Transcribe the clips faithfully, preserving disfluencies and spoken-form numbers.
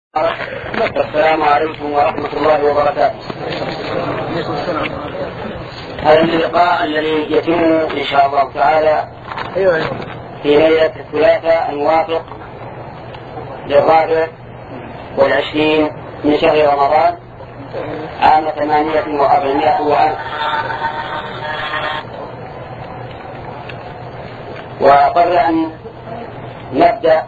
السلام عليكم ورحمة الله وبركاته. هذا اللقاء الذي يتم إن شاء الله تعالى في ليلة الثلاثاء الموافق للرابع والعشرين من شهر رمضان عام ثمانية وأربعمائة وألف. وقبل أن نبدأ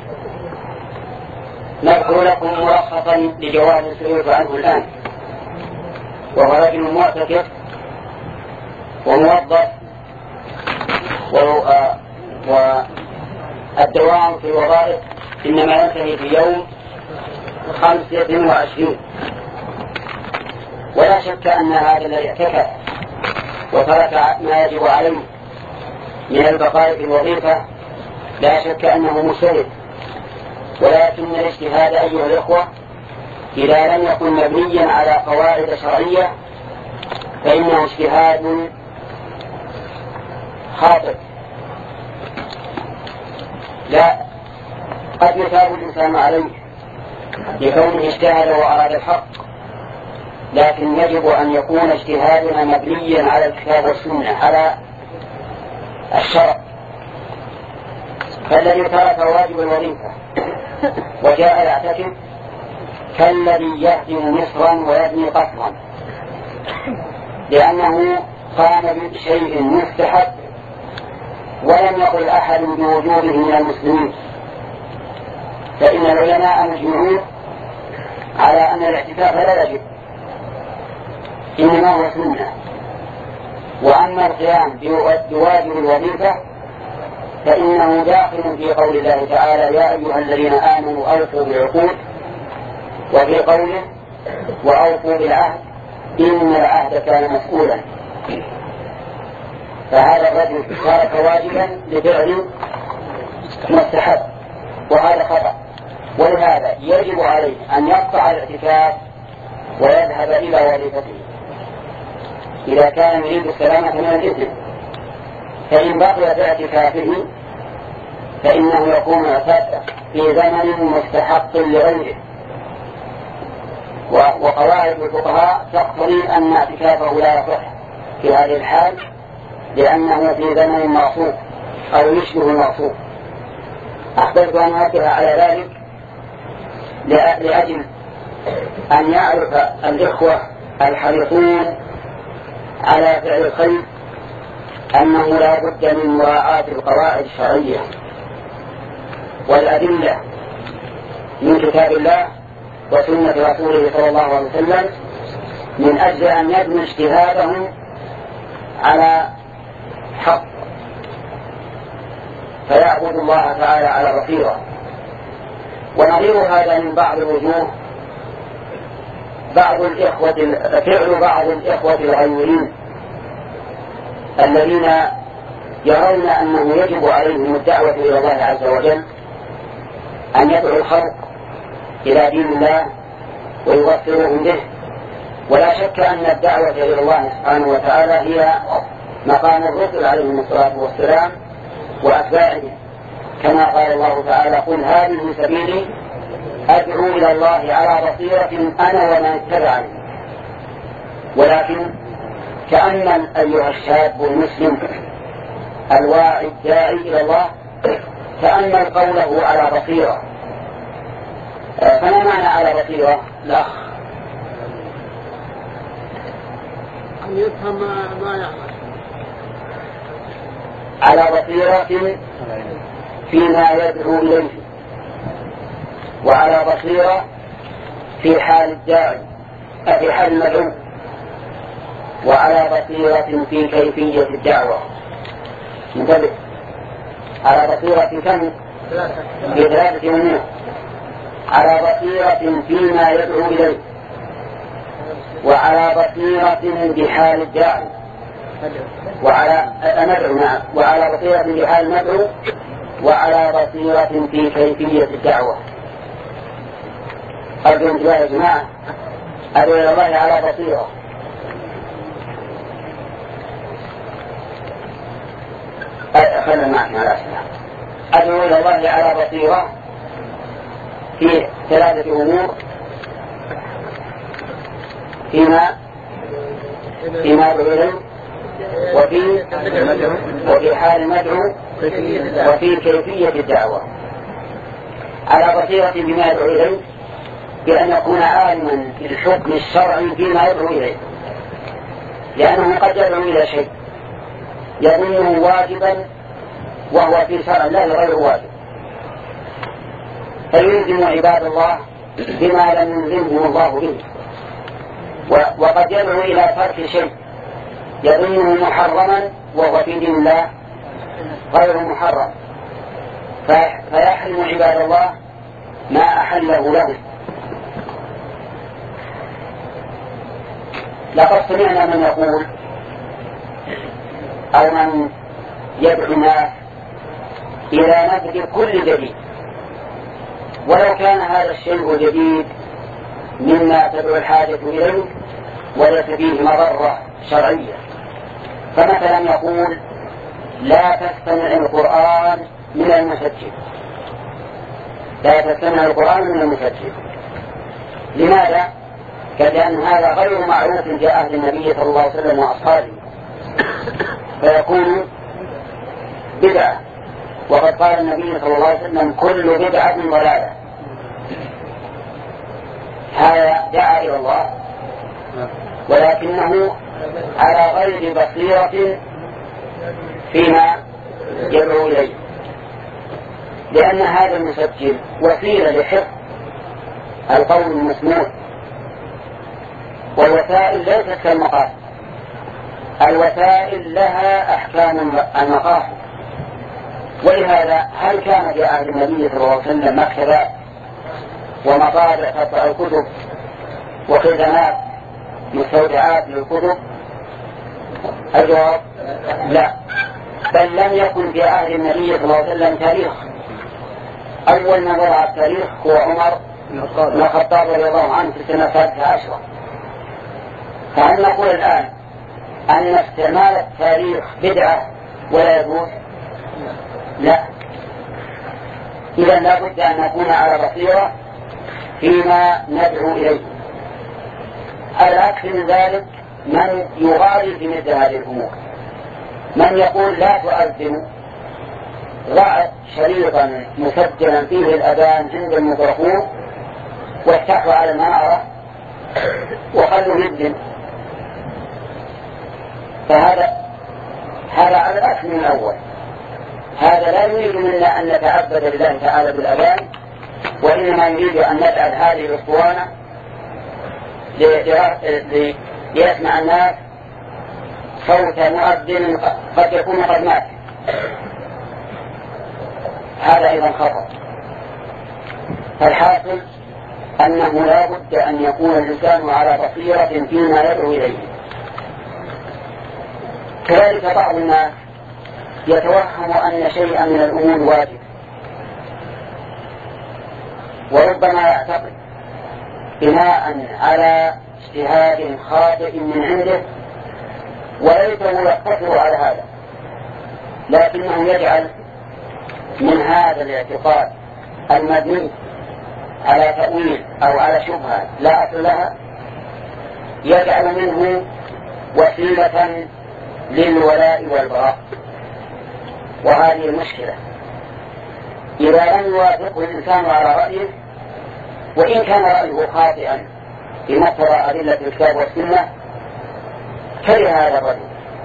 نذكر لكم ملخصا لجواز سئلت عنه الآن، وهو رجل معتكف وموظف والدوام في الوظائف إنما ينتهي في يوم خمسة وعشرين، ولا شك أن هذا الذي اعتكف وترك ما يجب عليه من البقاء في الوظيفة لا شك أنه مجتهد، ولكن الاجتهاد أيها الإخوة إذا لم يكن مبنيا على قواعد شرعية فإنه اجتهاد خاطئ. لا قد يثاب الإنسان عليه لكونه اجتهد وأراد الحق، لكن يجب أن يكون اجتهادنا مبنيا على الكتاب والسنة على الشرع. فالذي ترك واجب الوظيفة وجاء يعتكف كالذي يهدم مصرا ويبني قصرا، لأنه قام بشيء مستحب ولم يقل أحد بوجوده من المسلمين. فإن العلماء مجمعون على أن الاعتكاف لا يجب، إنما هو سنة. وأما القيام بواجب الوظيفة فإنه داخل في قول الله تعالى يا أيها الذين آمنوا أوفوا بالعقود، وفي قوله وأوفوا بالعهد إن العهد كان مسؤولا. فهذا الرجل ترك واجبا لفعل مستحب وهذا خطأ، ولهذا يجب عليه أن يقطع الاعتكاف ويذهب إلى وظيفته إذا كان يريد السلامة من الإثم. فإن بقي في اعتكافه فإنه يكون اعتاد في زمن مستحق لغيره، وقواعد الفقهاء تقتضي أن اعتكافه لا يصح في هذه الحال لأنه في زمن معصوم أو يشبه المعصوم. أحببت أن أنبه على ذلك لأجل أن يعرف الإخوة الحريصون على فعل الخير أنه لا بد من مراعاة القواعد الشرعية والأدلة من كتاب الله وسنة رسوله صلى الله عليه وسلم من أجل أن يبني اجتهادهم على حق فيعبد الله تعالى على بصيرة. ونظير هذا من بعض الوجوه بعض الإخوة فعل بعض الإخوة الغيورين الذين يرون أنه يجب عليهم الدعوة إلى الله عز وجل أن يدعو الخلق إلى دين الله ويبصرهم به. ولا شك أن الدعوة إلى الله سبحانه وتعالى هي مقام الرسل عليهم الصلاة والسلام وأتباعهم، كما قال الله تعالى قل هذه سبيلي أدعو إلى الله على بصيرة أنا ومن اتبعني. ولكن تأمل أيها الشاب المسلم الواعي الداعي إلى الله، تأمل قوله على بصيرة. فما معنى على بصيرة؟ لا أن يفهم ما يعمل على بصيرة فيما يدعو إليه، وعلى بصيرة في حال الداعي في حال المدعو، وعلى بصيرة في كيفية الدعوة. انتبه، على بصيرة كم؟ بثلاثة منه. على بصيرة فيما يدعو إليه، وعلى بصيرة بحال الداعي، وعلى المدعو نعم، وعلى بصيرة بحال المدعو، وعلى بصيرة في كيفية الدعوة. أرجو انتباه يا جماعة، أدعو إلى الله على بصيرة. خلنا معك مع الأسئلة. أدعو إلى الله على بصيرة في ثلاثة أمور: فيما فيما يدعو إليه، وفي وفي حال المدعو، وفي كيفية الدعوة. على بصيرة بما يدعو إليه بأن يكون عالما بالحكم الشرعي فيما يدعو إليه، لأنه قد يدعو إلى شيء يظنه واجبا وهو في شرع الله غير واجب، فيلزم عباد الله بما لم يلزمهم الله به. وقد يدعو إلى ترك شيء يظنه محرما وهو في دين الله غير محرم، فيحرم عباد الله ما أحله له. لقد سمعنا من يقول أو من يدعو الناس إلى نبذ كل جديد، ولو كان هذا الشيء الجديد مما تدعو الحاجة إليه وليس فيه مضرة شرعية. فمثلا يقول: لا تستمع القرآن من المسجد، لا تستمع القرآن من المسجد. لماذا؟ قال: لأن هذا غير معروف في عهد النبي صلى الله عليه وسلم وأصحابه، فيكون بدعة. وقد قال النبي صلى الله عليه وسلم: كل بدعة ضلالة. هذا دعا إلى الله ولكنه على غير بصيرة فيما يدعو إليه، لأن هذا المسجل وسيلة لحفظ القول المسموع، والوسائل ليست كالمقاصد. الوسائل لها أحكام المقاصد، ولهذا هل كان في عهد النبي صلى الله عليه وسلم مكتبات ومطابع تطبع الكتب وخزانات مستودعات للكتب؟ الجواب: لا، بل لم يكن في عهد النبي صلى الله عليه وسلم تاريخ. أول من وضع التاريخ هو عمر بن الخطاب رضي الله عنه في السنة السادسة عشرة. فهل نقول الآن أن استعمال التاريخ بدعة ولا يجوز؟ لا. إذا لا بد أن نكون على بصيرة فيما ندعو إليه. العكس من ذلك من يغالي في مثل هذه الأمور، من يقول: لا تؤذن، ضع شريطا مسجلا فيه الأذان عند الميكروفون وافتحه على المنارة وخلوا يبدن. فهذا هذا على العكس من الأول. هذا لا يريد منا أن نتعبد لله تعالى بالأذان، وإنما يريد أن نجعل هذه الأسطوانة ليسمع الناس صوت مؤذن قد يكون قد مات. هذا أيضا خطأ. فالحاصل أنه لا بد أن يكون الإنسان على بصيرة فيما يدعو إليه. كذلك بعض الناس يتوهم أن شيئا من الأمور واجب، وربما يعتقد بناء على اجتهاد خاطئ من عنده، وليته يقتصر على هذا، لكنه يجعل من هذا الاعتقاد المبني على تأويل أو على شبهة لا أصل لها، يجعل منه وسيلة للولاء والبراء. وهذه المشكلة. إذا لم يوافقه الإنسان على رأيه، وإن كان رأيه خاطئا بمقتضى أدلة الكتاب والسنة، كره هذا الرجل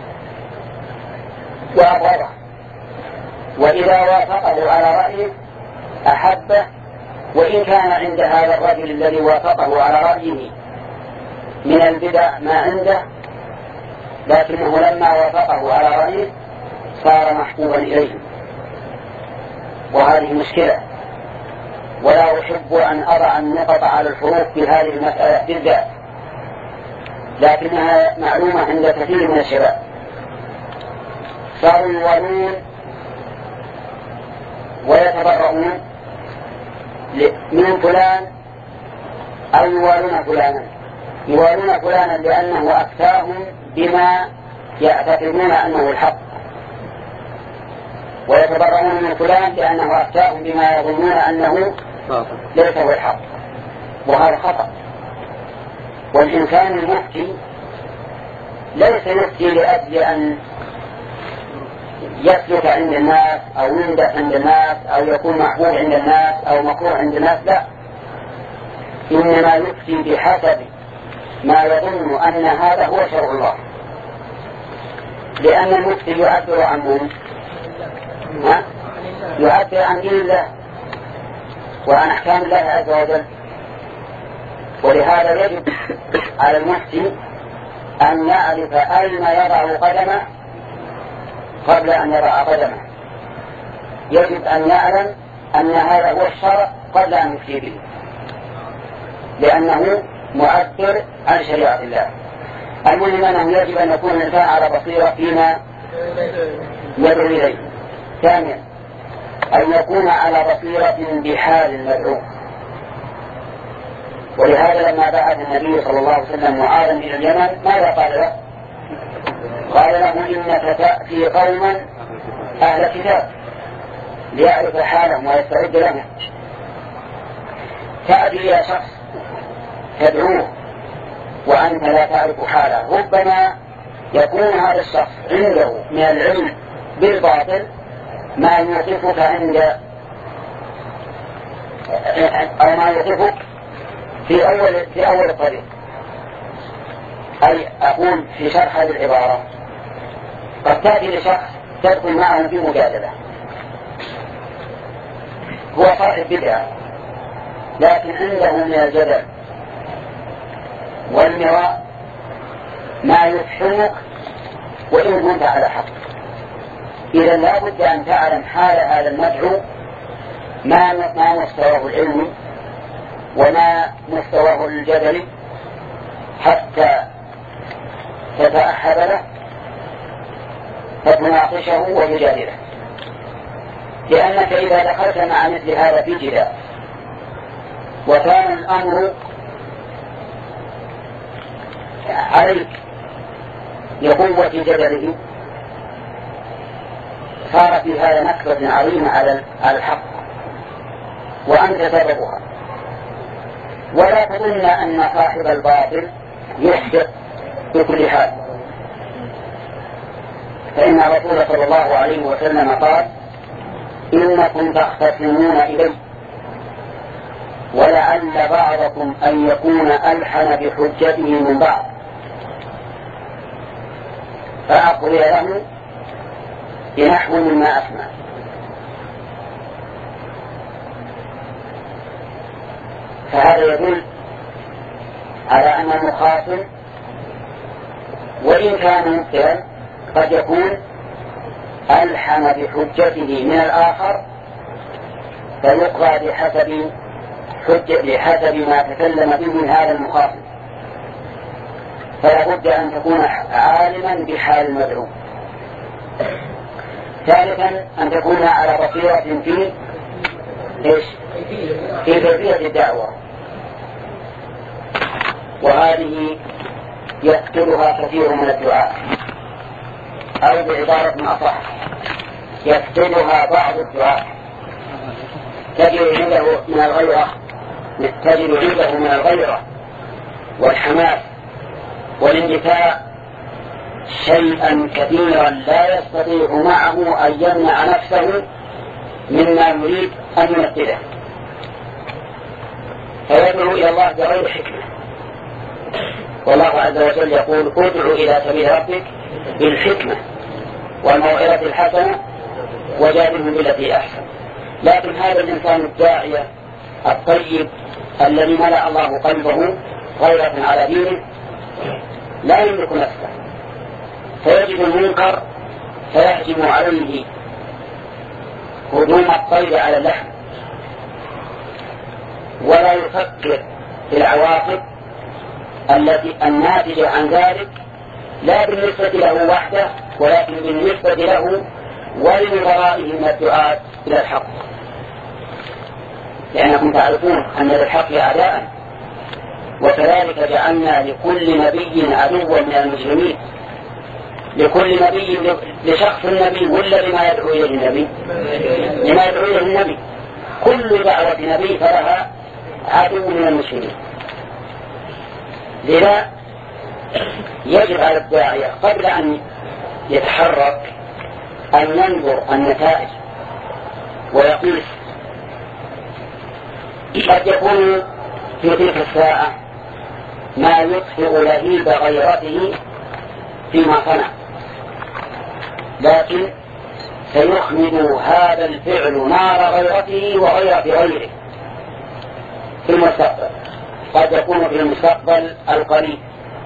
وأبغضه. وإذا وافقه على رأيه أحبه، وإن كان عند هذا الرجل الذي وافقه على رأيه من البدع ما عنده، لكنه لما وافقه على رأيه صار محبوبا إليه. وهذه مشكلة، ولا أحب أن أضع النقط على الحروف في هذه المسألة بالذات، لكنها معلومة عند كثير من الشباب. صاروا يوالون ويتبرؤون من فلان أو يوالون فلانا، يوالون فلانا لأنه أفتاهم بما يعتقدون أنه الحق، ويتبرؤون من فلان لأنه أفتاهم بما يظنون أنه ليس هو الحق، وهذا خطأ. والإنسان المفتي ليس يفتي لأجل أن يسلك عند الناس أو يمدح عند الناس أو يكون محبوب عند الناس أو مكروه عند الناس، لا، إنما يفتي بحسب ما يظن أن هذا هو شرع الله، لأن المفتي يعبر عن من؟ يعبر عن دين الله وعن أحكام الله عز وجل. ولهذا يجب على المفتي أن يعرف أين يضع قدمه قبل أن يضع قدمه، يجب أن يعلم أن هذا هو الشرع قبل أن يفتي به، لأنه معبر عن شريعة الله. المهم أنه يجب أن يكون الإنسان على بصيرة فيما يدعو إليه. ثانيا، أن يكون على بصيرة بحال المدعو. ولهذا لما بعث النبي صلى الله عليه وسلم معاذا إلى اليمن ماذا قال له؟ قال له إنك تأتي قوما أهل كتاب، ليعرف حالهم ويستعد لهم. تأتي إلى شخص تدعوه وأنت لا تعرف حاله، ربما يكون هذا الشخص عنده من العلم بالباطل ما يوقفك عند أو ما يوقفك في أول في أول الطريق. أي أقول في شرح هذه العبارة، قد تأتي لشخص تدخل معه في مجادلة، هو صاحب بدعة لكن عنده من الجدل والمراء ما يفهمك وإن كنت على حق. إذا لا بد أن تعلم حال هذا المدعو، ما ما مستواه العلمي وما مستواه الجدلي، حتى تتأهب له فتناقشه وتجادله. لأنك إذا دخلت مع مثل هذا في جدال وكان الأمر عليك لقوة جدله، صار في هذا نكبة عظيمة على الحق وأنت سببها. ولا تظن أن صاحب الباطل يخطئ بكل حال، فإن الرسول صلى الله عليه وسلم قال إنكم تختصمون إلي ولعل بعضكم أن يكون ألحن بحجته من بعض، فأقضي له بنحو مما أسمع. فهذا يدل على أن المخاصم وإن كان مبتلا قد يكون ألحن بحجته من الآخر، فيقضى بحسب حجة بحسب ما تكلم به هذا المخاصم. فلا بد أن تكون عالما بحال المدعو. ثالثا، أن تكون على بصيرة في إيش؟ في كيفية الدعوة، وهذه يقتلها كثير من الدعاء، أو بعبارة أصح يقتلها بعض الدعاء. تجد عنده من الغيرة تجد عنده من الغيرة والحماس والاندفاع شيئا كثيرا لا يستطيع معه أن يمنع نفسه مما يريد أن يمثله، فيدعو إلى الله بغير حكمة. والله عز وجل يقول ادعو إلى سبيل ربك بالحكمة والموعظة الحسنة وجادلهم بالتي أحسن. لكن هذا الإنسان الداعية الطيب الذي ملأ الله قلبه غيرة على دينه لا يملك نفسه، فيجد المنكر فيهجم عليه هجوم الطير على اللحم، ولا يفكر في العواقب التي الناتجة عن ذلك، لا بالنسبة له وحده ولكن بالنسبة له ولمرائه من الدعاة إلى الحق، لأنكم تعرفون أن للحق أعداء، وكذلك جعلنا لكل نبي عدوا من المجرمين. لكل نبي لشخص النبي ولا لما يدعو إليه النبي؟ لما يدعو إليه النبي. كل دعوة نبي فلها عدو من المسلمين. لذا يجب على الداعية قبل أن يتحرك أن ينظر النتائج ويقيس. قد يكون في تلك الساعة ما يطفئ لهيب غيرته فيما صنع، لكن سيخمد هذا الفعل نار غيرته وغيرة غيره في المستقبل، قد يكون في المستقبل القريب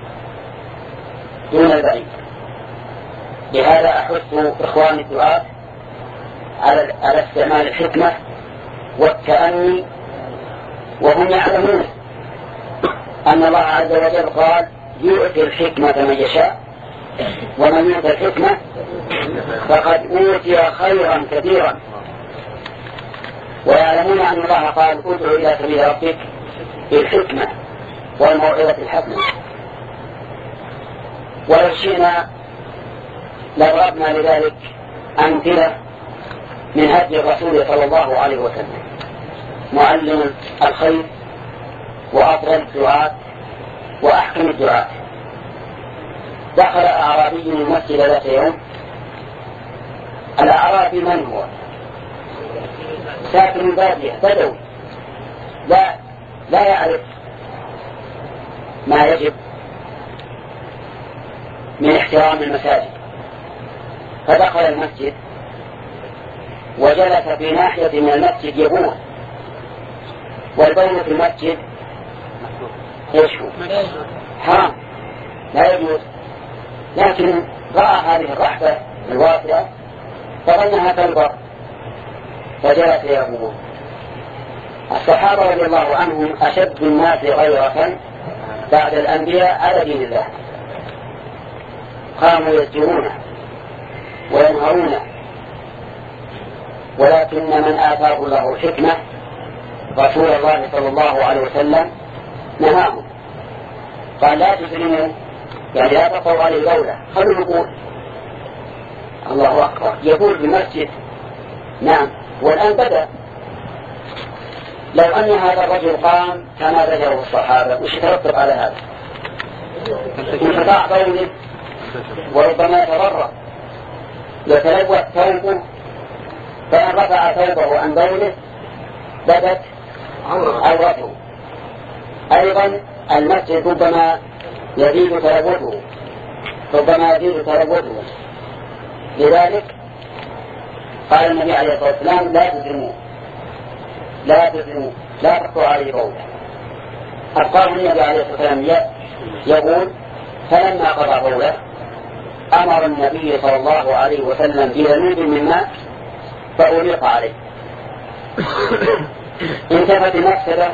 دون البعيد. لهذا أحث إخواني الدعاة على استعمال الحكمة والتأني، وهم يعلمون أن الله عز وجل قال يؤتي الحكمة من يشاء ومن يؤتي الحكمة فقد أوتي خيرا كثيرا، ويعلمون أن الله قال ادع إلى سبيل ربك بالحكمة والموعظة الحسنة. ولو شئنا لضربنا لذلك أمثلة من هدي الرسول صلى الله عليه وسلم، معلم الخير وأفضل الدعاة وأحكم الدعاة. دخل أعرابي المسجد ذات يوم. الأعرابي من هو؟ ساكن البادية بدوي لا لا يعرف ما يجب من احترام المساجد، فدخل المسجد وجلس في ناحية من المسجد يبول، والبول في المسجد ايش هو؟ حرام لا يجوز، لكن رأى هذه الرحبة الواسعة فظنها تنظر فجلس يبول. الصحابة رضي الله عنهم أشد الناس غيرة بعد الأنبياء على دين الله، قاموا يسجرونه وينهرونه، ولكن من آتاه الله الحكمة رسول الله صلى الله عليه وسلم نهاهم، قال لا تسلموا، يعني لا تقوا عليه دولة، خلوا يقول الله أكبر يقول بالمسجد. نعم، والآن بدأ. لو أن هذا الرجل قام كما بدأه الصحابة وش يترتب على هذا؟ انقطاع بوله، وربما يتضرر، يتلوث ثوبه، فإن رفع ثوبه عن بوله بدت عورته. أيضا المسجد ربما يزيد تلوثه، ربما يزيد تلوثه. لذلك قال النبي عليه الصلاة والسلام لا تزرموا لا تزرموا لا تقطعوا عليه بوله. أبقاه النبي عليه الصلاة والسلام يقول فلما قضى بوله أمر النبي صلى الله عليه وسلم بذنوب من ماء فأليق عليه. انتفت المفسدة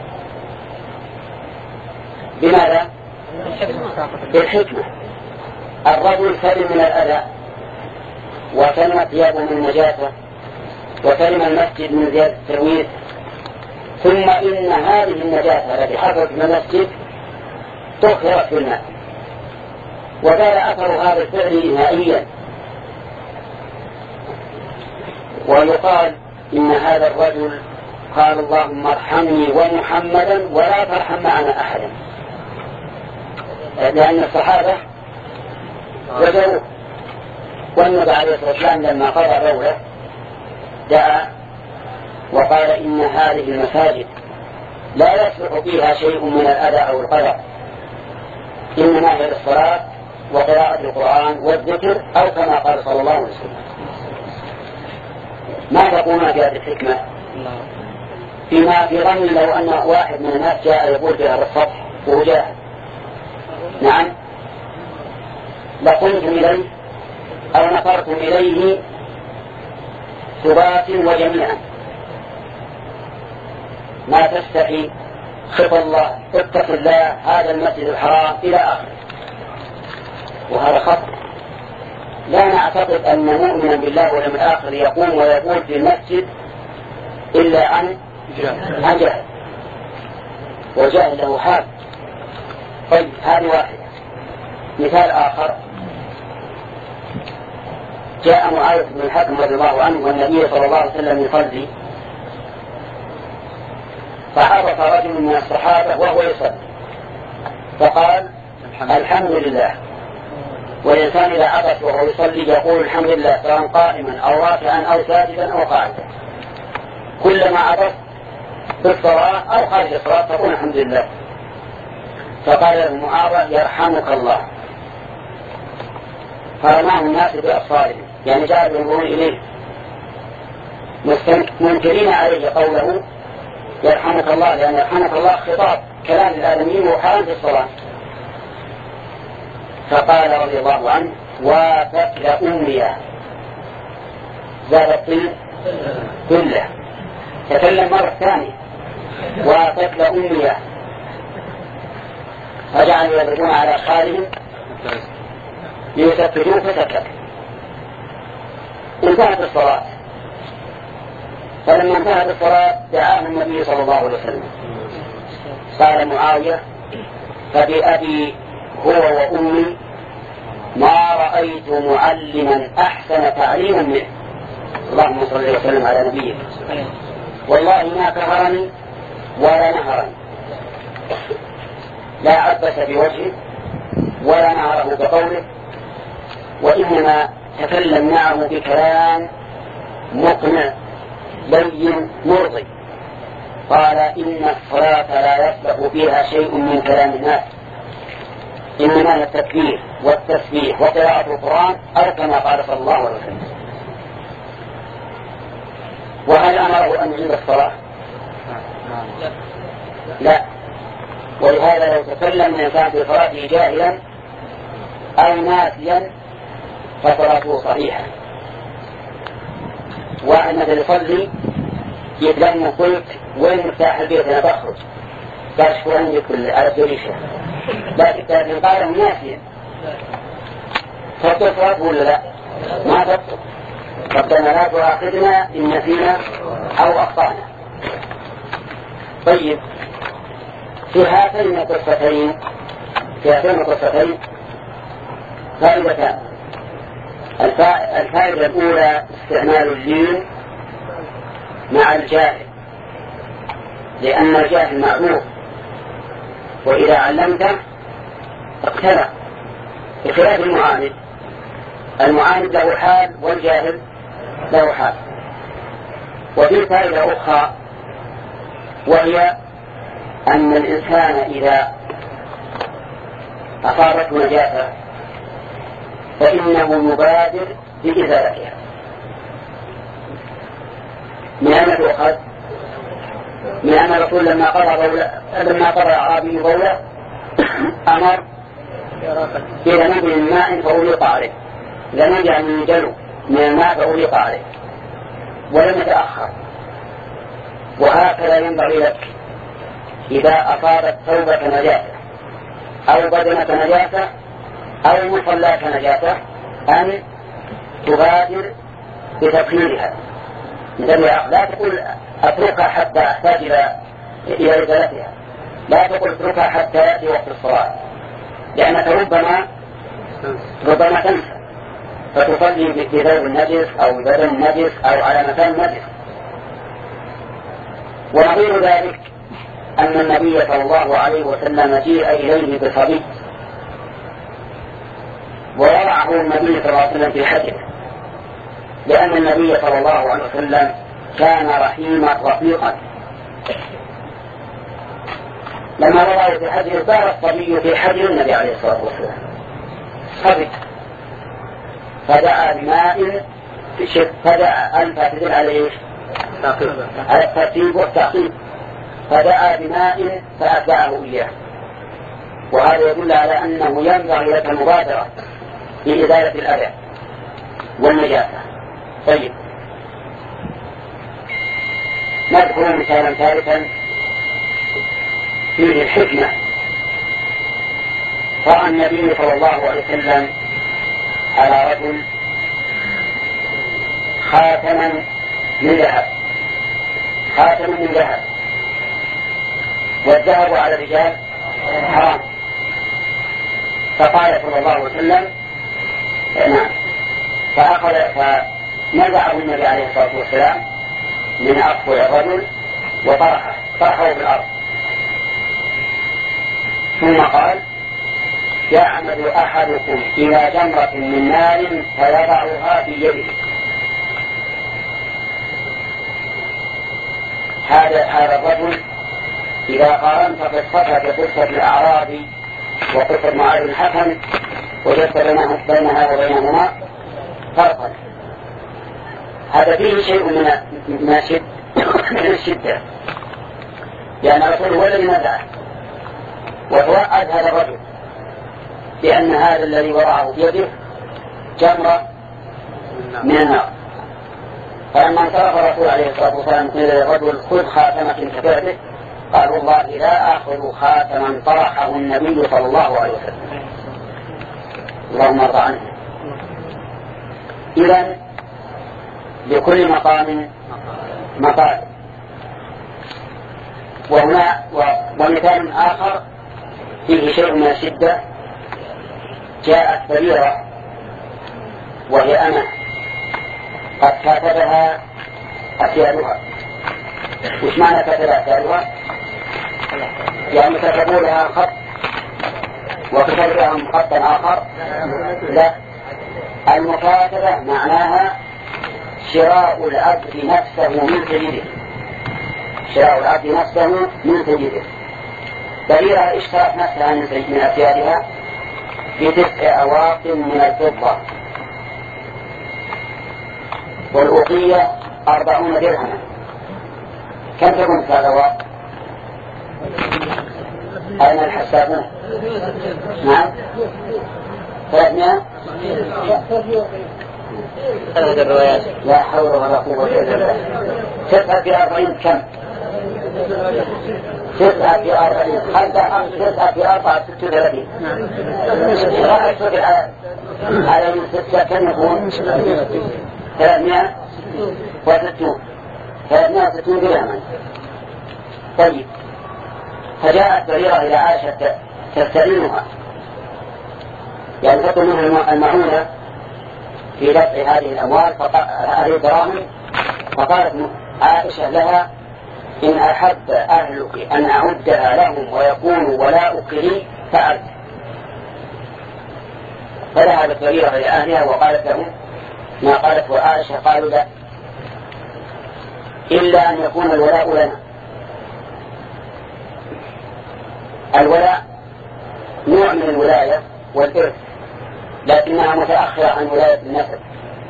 بماذا؟ بالحكمة. الرجل سلم من الأذى وسلم ثيابه من النجاسة وسلم المسجد من زيادة الترويث، ثم إن هذه النجاسة التي حصلت من المسجد طهرت في الماء وزال أثر هذا الفعل نهائيا. ويقال إن هذا الرجل قال اللهم ارحمني ومحمدا ولا ترحم معنا أحدا، لأن الصحابة وجدوا. والنبي عليه الصلاة والسلام لما قضى بوله دعا وقال إن هذه المساجد لا يصلح فيها شيء من الأذى أو القدر، إنما هي الصلاة وقراءة القرآن والذكر، أو كما قال صلى الله عليه وسلم. ما تقولون في هذه الحكمة؟ فيما في ظن لو أن واحد من الناس جاء يقول في هذا السطح وهو جاهل، نعم، لقمتم إليه أو نفرتم إليه ثبات وجميعا، ما تستحي، خف الله، اتق الله، هذا المسجد الحرام إلى آخره. وهذا خطأ. لا نعتقد أن مؤمنا بالله واليوم الآخر يقوم ويقول في المسجد إلا عن جهل، وجهل له حال. طيب هذه واحدة. مثال آخر، جاء معاوية بن الحكم رضي الله عنه والنبي صلى الله عليه وسلم يصلي فعرف رجل من الصحابة وهو يصلي فقال الحمد لله. والإنسان إذا عطس وهو يصلي يقول الحمد لله سواء قائما أو راكعا أو ساجدا أو قاعدا. كلما عطس في الصلاة أو خارج الصلاة تقول الحمد لله. فقال له معاذ يرحمك الله. فرماه الناس بأبصارهم يعني جاءوا ينظرون إليه منكرين عليه قوله يرحمك الله، لأن يرحمك الله خطاب كلام الآدميين وحرام في الصلاة. فقال رضي الله عنه وافت لأمية زاد الطين كله. تكلم مرة ثانية وافت لأمية. فجعلوا يضربون على خالهم ليسكتوه فسكت. انتهت الصلاة. فلما انتهت الصلاة دعاه النبي صلى الله عليه وسلم. قال معاوية فبأبي هو وأمي ما رأيت معلما أحسن تعليما منه. اللهم صل وسلم على نبيك. والله ما كهرني ولا نهرني، لا عبس بوجهه ولا نهره بقوله، وإنما تكلم معه بكلام مقنع لين مرضي. قال إن الصلاة لا يصلح فيها شيء من كلام الناس، إنما التكبير والتسبيح وقراءة القرآن أو كما قال صلى الله عليه وسلم. وهل أمره أن يعيد الصلاة؟ لا. ولهذا لو تكلم الإنسان في صلاته جاهلا أو ناسيا فصلاته صحيحة. وأنك يصلي يتلم قلت وين مفتاح البيت أنا بخرج قال شكو عندي كل على الدريشة، لكن قال ناسيا تبطل صلاته ولا لا؟ ما تبطل. ربنا لا تؤاخذنا إن نسينا أو أخطأنا. طيب في هاتين القصتين في هاتين القصتين فائدتان. الفائدة الأولى استعمال اللين مع الجاهل، لأن الجاهل معروف وإذا علمته اقتنع، بخلاف المعاند. المعاند له حال والجاهل له حال. وفي فائدة أخرى وهي أن الإنسان إذا أصابته نجاسة فإنه يبادر بإزالتها. من أين تؤخذ؟ من أن الرسول لما قضى بوله لما قضى أعرابي بوله أمر إذا نبي من ماء فأوليق عليه، إذا نجع من جلو من الماء فأوليق عليه ولم يتأخر. وهكذا ينبغي لك إذا أصابت ثوبك نجاسة أو بدنك نجاسة أو مصلاك نجاسة أن تبادر بتطهيرها. لا تقول أتركها حتى أحتاج إلى إلى إزالتها، لا تقول اتركها حتى يأتي وقت الصلاة، لأنك ربما ربما تنسى فتصلي بثوب النجس أو ببدن النجس أو على مكان النجس. ونظير ذلك أن النبي صلى الله عليه وسلم جيء إليه بصبي ووضعه النبي صلى الله عليه وسلم في حجره، لأن النبي صلى الله عليه وسلم كان رحيما رفيقا. لما وضعه في حجره بار الصبي في حجر النبي عليه الصلاة والسلام صبي، فدعا بماء فدعا أن تدل عليه على الترتيب والتعقيب، فدعا بماء فأتبعه إياه. وهذا يدل على أنه ينبغي لك المبادرة بإزالة الأذى والنجاسة. طيب نذكر مثالا ثالثا فيه الحكمة. رأى النبي صلى الله عليه وسلم على رجل خاتما من ذهب، خاتما من ذهب، والذهب على الرجال حرام. فقال صلى الله عليه وسلم نعم، فأخذ فنزعه النبي عليه الصلاة والسلام من أصفع الرجل وطرحه طرحه في الأرض. ثم قال يعمد أحدكم إلى جمرة من نار فيضعها في يده. هذا هذا الرجل إذا قارنت قصتها بقصة الأعرابي وقصة معاذ بن الحكم وجدت بينها وبينهما فرقا. هذا فيه شيء من من من الشدة، لأن الرسول هو الذي نزعه وتوعد هذا الرجل بأن هذا الذي وضعه في يده جمرة من النار. فلما انصرف الرسول عليه الصلاة والسلام قيل للرجل خذ خاتمك كفاته، قال والله لا آخذ خاتما طرحه النبي صلى الله عليه وسلم. اللهم ارضى عنه. إذن لكل مقام مقال. وهنا ومثال آخر فيه شيء من الشدة، جاءت بريرة وهي أمة قد كاتبها أسيادها. وش معنى كاتبها أسيادها؟ يعني كتبوا لها خط وكتبوا لهم خطا آخر؟ لا، المكاتبة معناها شراء العبد نفسه من سيده، شراء العبد نفسه من سيده. بريرة اشترت نفسها من أسيادها بتسع أواق من الفضة، والأوقية أربعون درهما. كم تكون ثلاث أواق؟ أين الحسابون؟ نعم ثلاثمائة. ثلاث الروايات لا حول ولا قوة إلا بالله. تسعة في أربعين كم؟ تسعة في أربعين خلق تسعة في أربعة ستة وثلاثين. على من ستة كم يكون؟ ثلاثمائة وستون. ثلاثمائة وستون درهما. طيب، فجاءت بريرة إلى عائشة تستعينها، يعني تطلب منها المعونة في دفع هذه الأموال هذه الدراهم. فقالت عائشة لها إن أحب أهلك أن أعدها لهم ويكونوا ولاؤك لي فعلت. فذهبت بريرة إلى أهلها وقالت لهم ما قالت عائشة، قالوا لا إلا أن يكون الولاء لنا. الولاء نوع من الولاية والإرث، لكنها متأخرة عن ولاية النسب.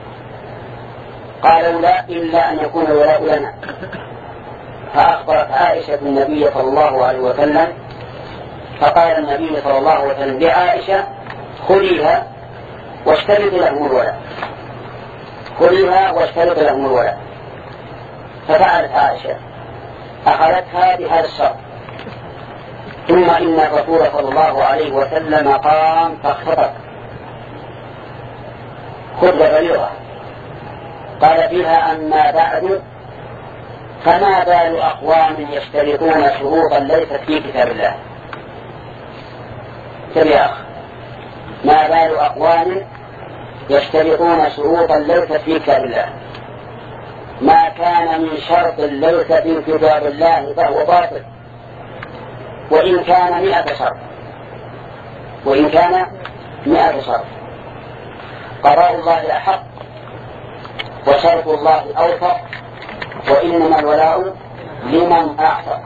قالوا لا إلا أن يكون الولاء لنا. فأخبرت عائشة النبي صلى الله عليه وسلم، فقال النبي صلى الله عليه وسلم لعائشة خذيها واشترط لهم الولاء، خذيها واشترط لهم الولاء. ففعلت عائشة، أخذتها بهذا الشرط. ثم إن الرسول صلى الله عليه وسلم قام فاخطب خطبة بليغة قال فيها أما بعد فما بال أقوام يشترطون شروطا ليست في كتاب الله. يا أخ، ما بال أقوام يشترطون شروطا ليست في كتاب الله، ما كان من شرط ليس في كتاب الله فهو باطل وإن كان مئة شرط، وإن كان مئة شرط. قضاء الله أحق وشرط الله أوثق، وإنما الولاء لمن أعتق.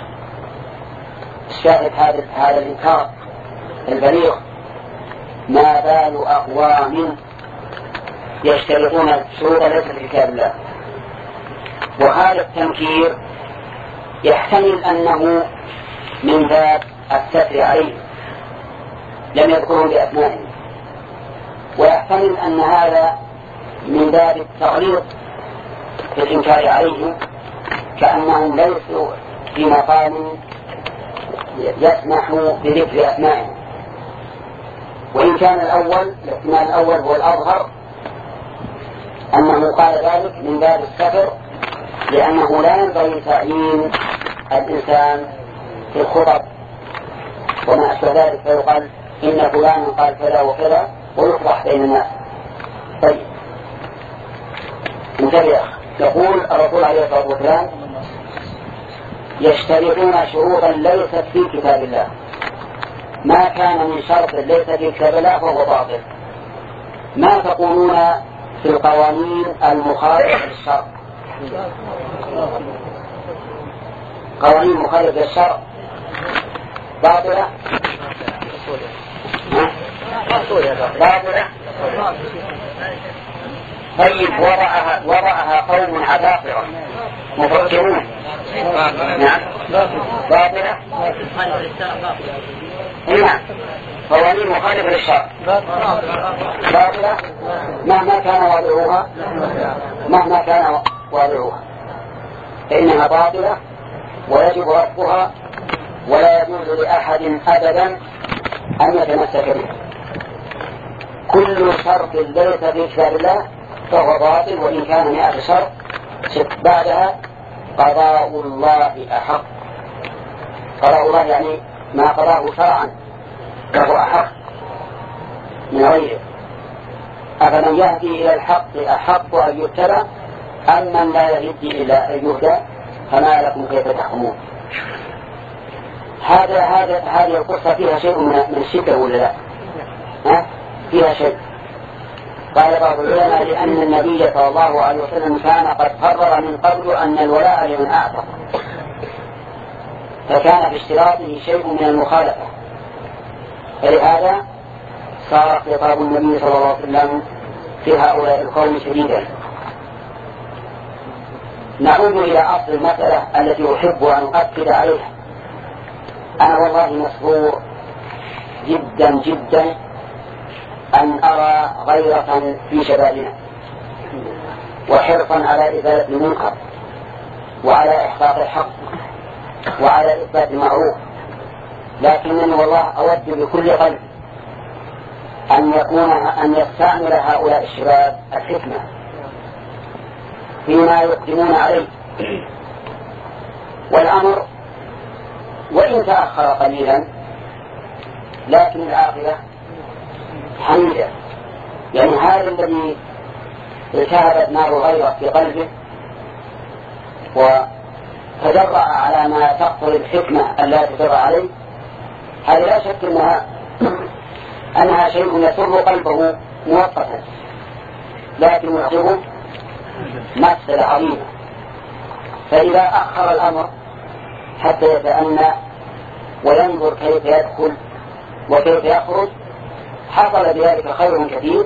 الشاهد هذا هذا الإنكار البليغ، ما بال أقوام يشترطون شروطا ليست في كتاب الله. وهذا التنكير يحتمل أنه من باب الستر عليه، لم يذكروا بأسمائهم، ويحتمل أن هذا من باب التغليظ في الإنكار عليهم، كأنهم ليسوا في مقام يسمح بذكر أسمائهم. وإن كان الأول الاحتمال الأول هو الأظهر، أنه قال ذلك من باب الستر، لأنه لا ينبغي تعيين الإنسان في الخطب وما أشبه ذلك، فيقال إن فلان قال كذا وكذا ويفضح بين الناس. طيب انتبه، يقول الرسول عليه الصلاة والسلام يشترطون شروطا ليست في كتاب الله. ما كان من شرط ليس في كتاب الله فهو باطل. ما تقولون في القوانين المخالفة للشرع؟ قوانين مخالفة للشرع باطلة باطلة. طيب وضعها وضعها قوم عباقرة مفكرون. نعم باطلة. نعم قوانين مخالفة للشرع باطلة مهما كان واضعوها مهما كان واضعوها فإنها باطلة ويجب رفضها، ولا يجوز لأحد أبدا أن يتمسك به. كل شرط ليس في كتاب الله فهو باطل وإن كان مئة شرط. بعدها قضاء الله أحق. قضاء الله يعني ما قضاه شرعا فهو أحق من غيره. أفمن يهدي إلى الحق أحق أن يتبع أم من لا يهدي إلى أن يهدى؟ فما لكم كيف تحكمون؟ هذا هذا هذه القصة فيها شيء من الشدة ولا لا؟ ها؟ فيها شيء. قال بعض العلماء لأن النبي صلى الله عليه وسلم كان قد قرر من قبل أن الولاء لمن أعطى، فكان في اشتراطه شيء من المخالفة، فلهذا صار خطاب النبي صلى الله عليه وسلم في هؤلاء القوم شديدا. نعود إلى أصل المسألة التي أحب أن أؤكد عليها. أنا والله مسرور جدا جدا أن أرى غيرة في شبابنا وحرصا على إزالة المنكر وعلى إحقاق الحق وعلى إثبات المعروف، لكنني والله أود بكل قلب أن يكون أن يستعمل هؤلاء الشباب الحكمة فيما يقدمون عليه، والأمر وإن تأخر قليلا لكن العاقبة حميدة. يعني هذا الذي التهبت نار الغيرة في قلبه وتجرأ على ما تقتضي الحكمة ألا تجرأ عليه، هذا لا شك أنها أنها شيء يسر قلبه مؤقتا، لكن يعجبه مسألة عظيمة. فإذا أخر الأمر حتى يتأنى وينظر كيف يدخل وكيف يخرج حصل بذلك خير كثير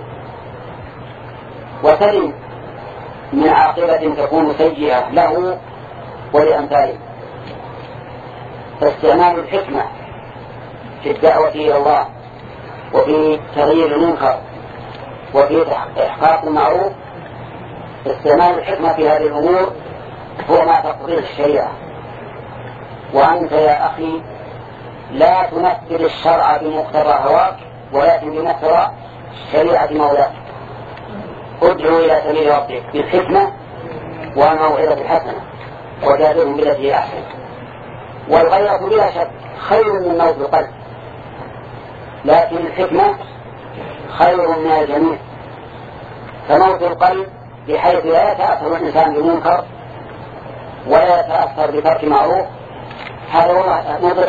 وسلم من عاقبة تكون سيئة له ولأمثاله. فاستعمال الحكمة في الدعوة إلى الله وفي تغيير المنكر وفي إحقاق المعروف، استعمال الحكمة في هذه الأمور هو ما تقتضيه الشريعة. وأنت يا أخي لا تمثل الشرع بمقتضى هواك ولكن بمقتضى شريعة مولاك. ادعو إلى سبيل ربك بالحكمة والموعظة الحسنة وجادلهم بالتي هي أحسن. والغيرة بلا شك خير من موت القلب، لكن الحكمة خير من الجميع. فموت القلب بحيث لا يتأثر الإنسان بمنكر ولا يتأثر بترك معروف هذا هو مضر،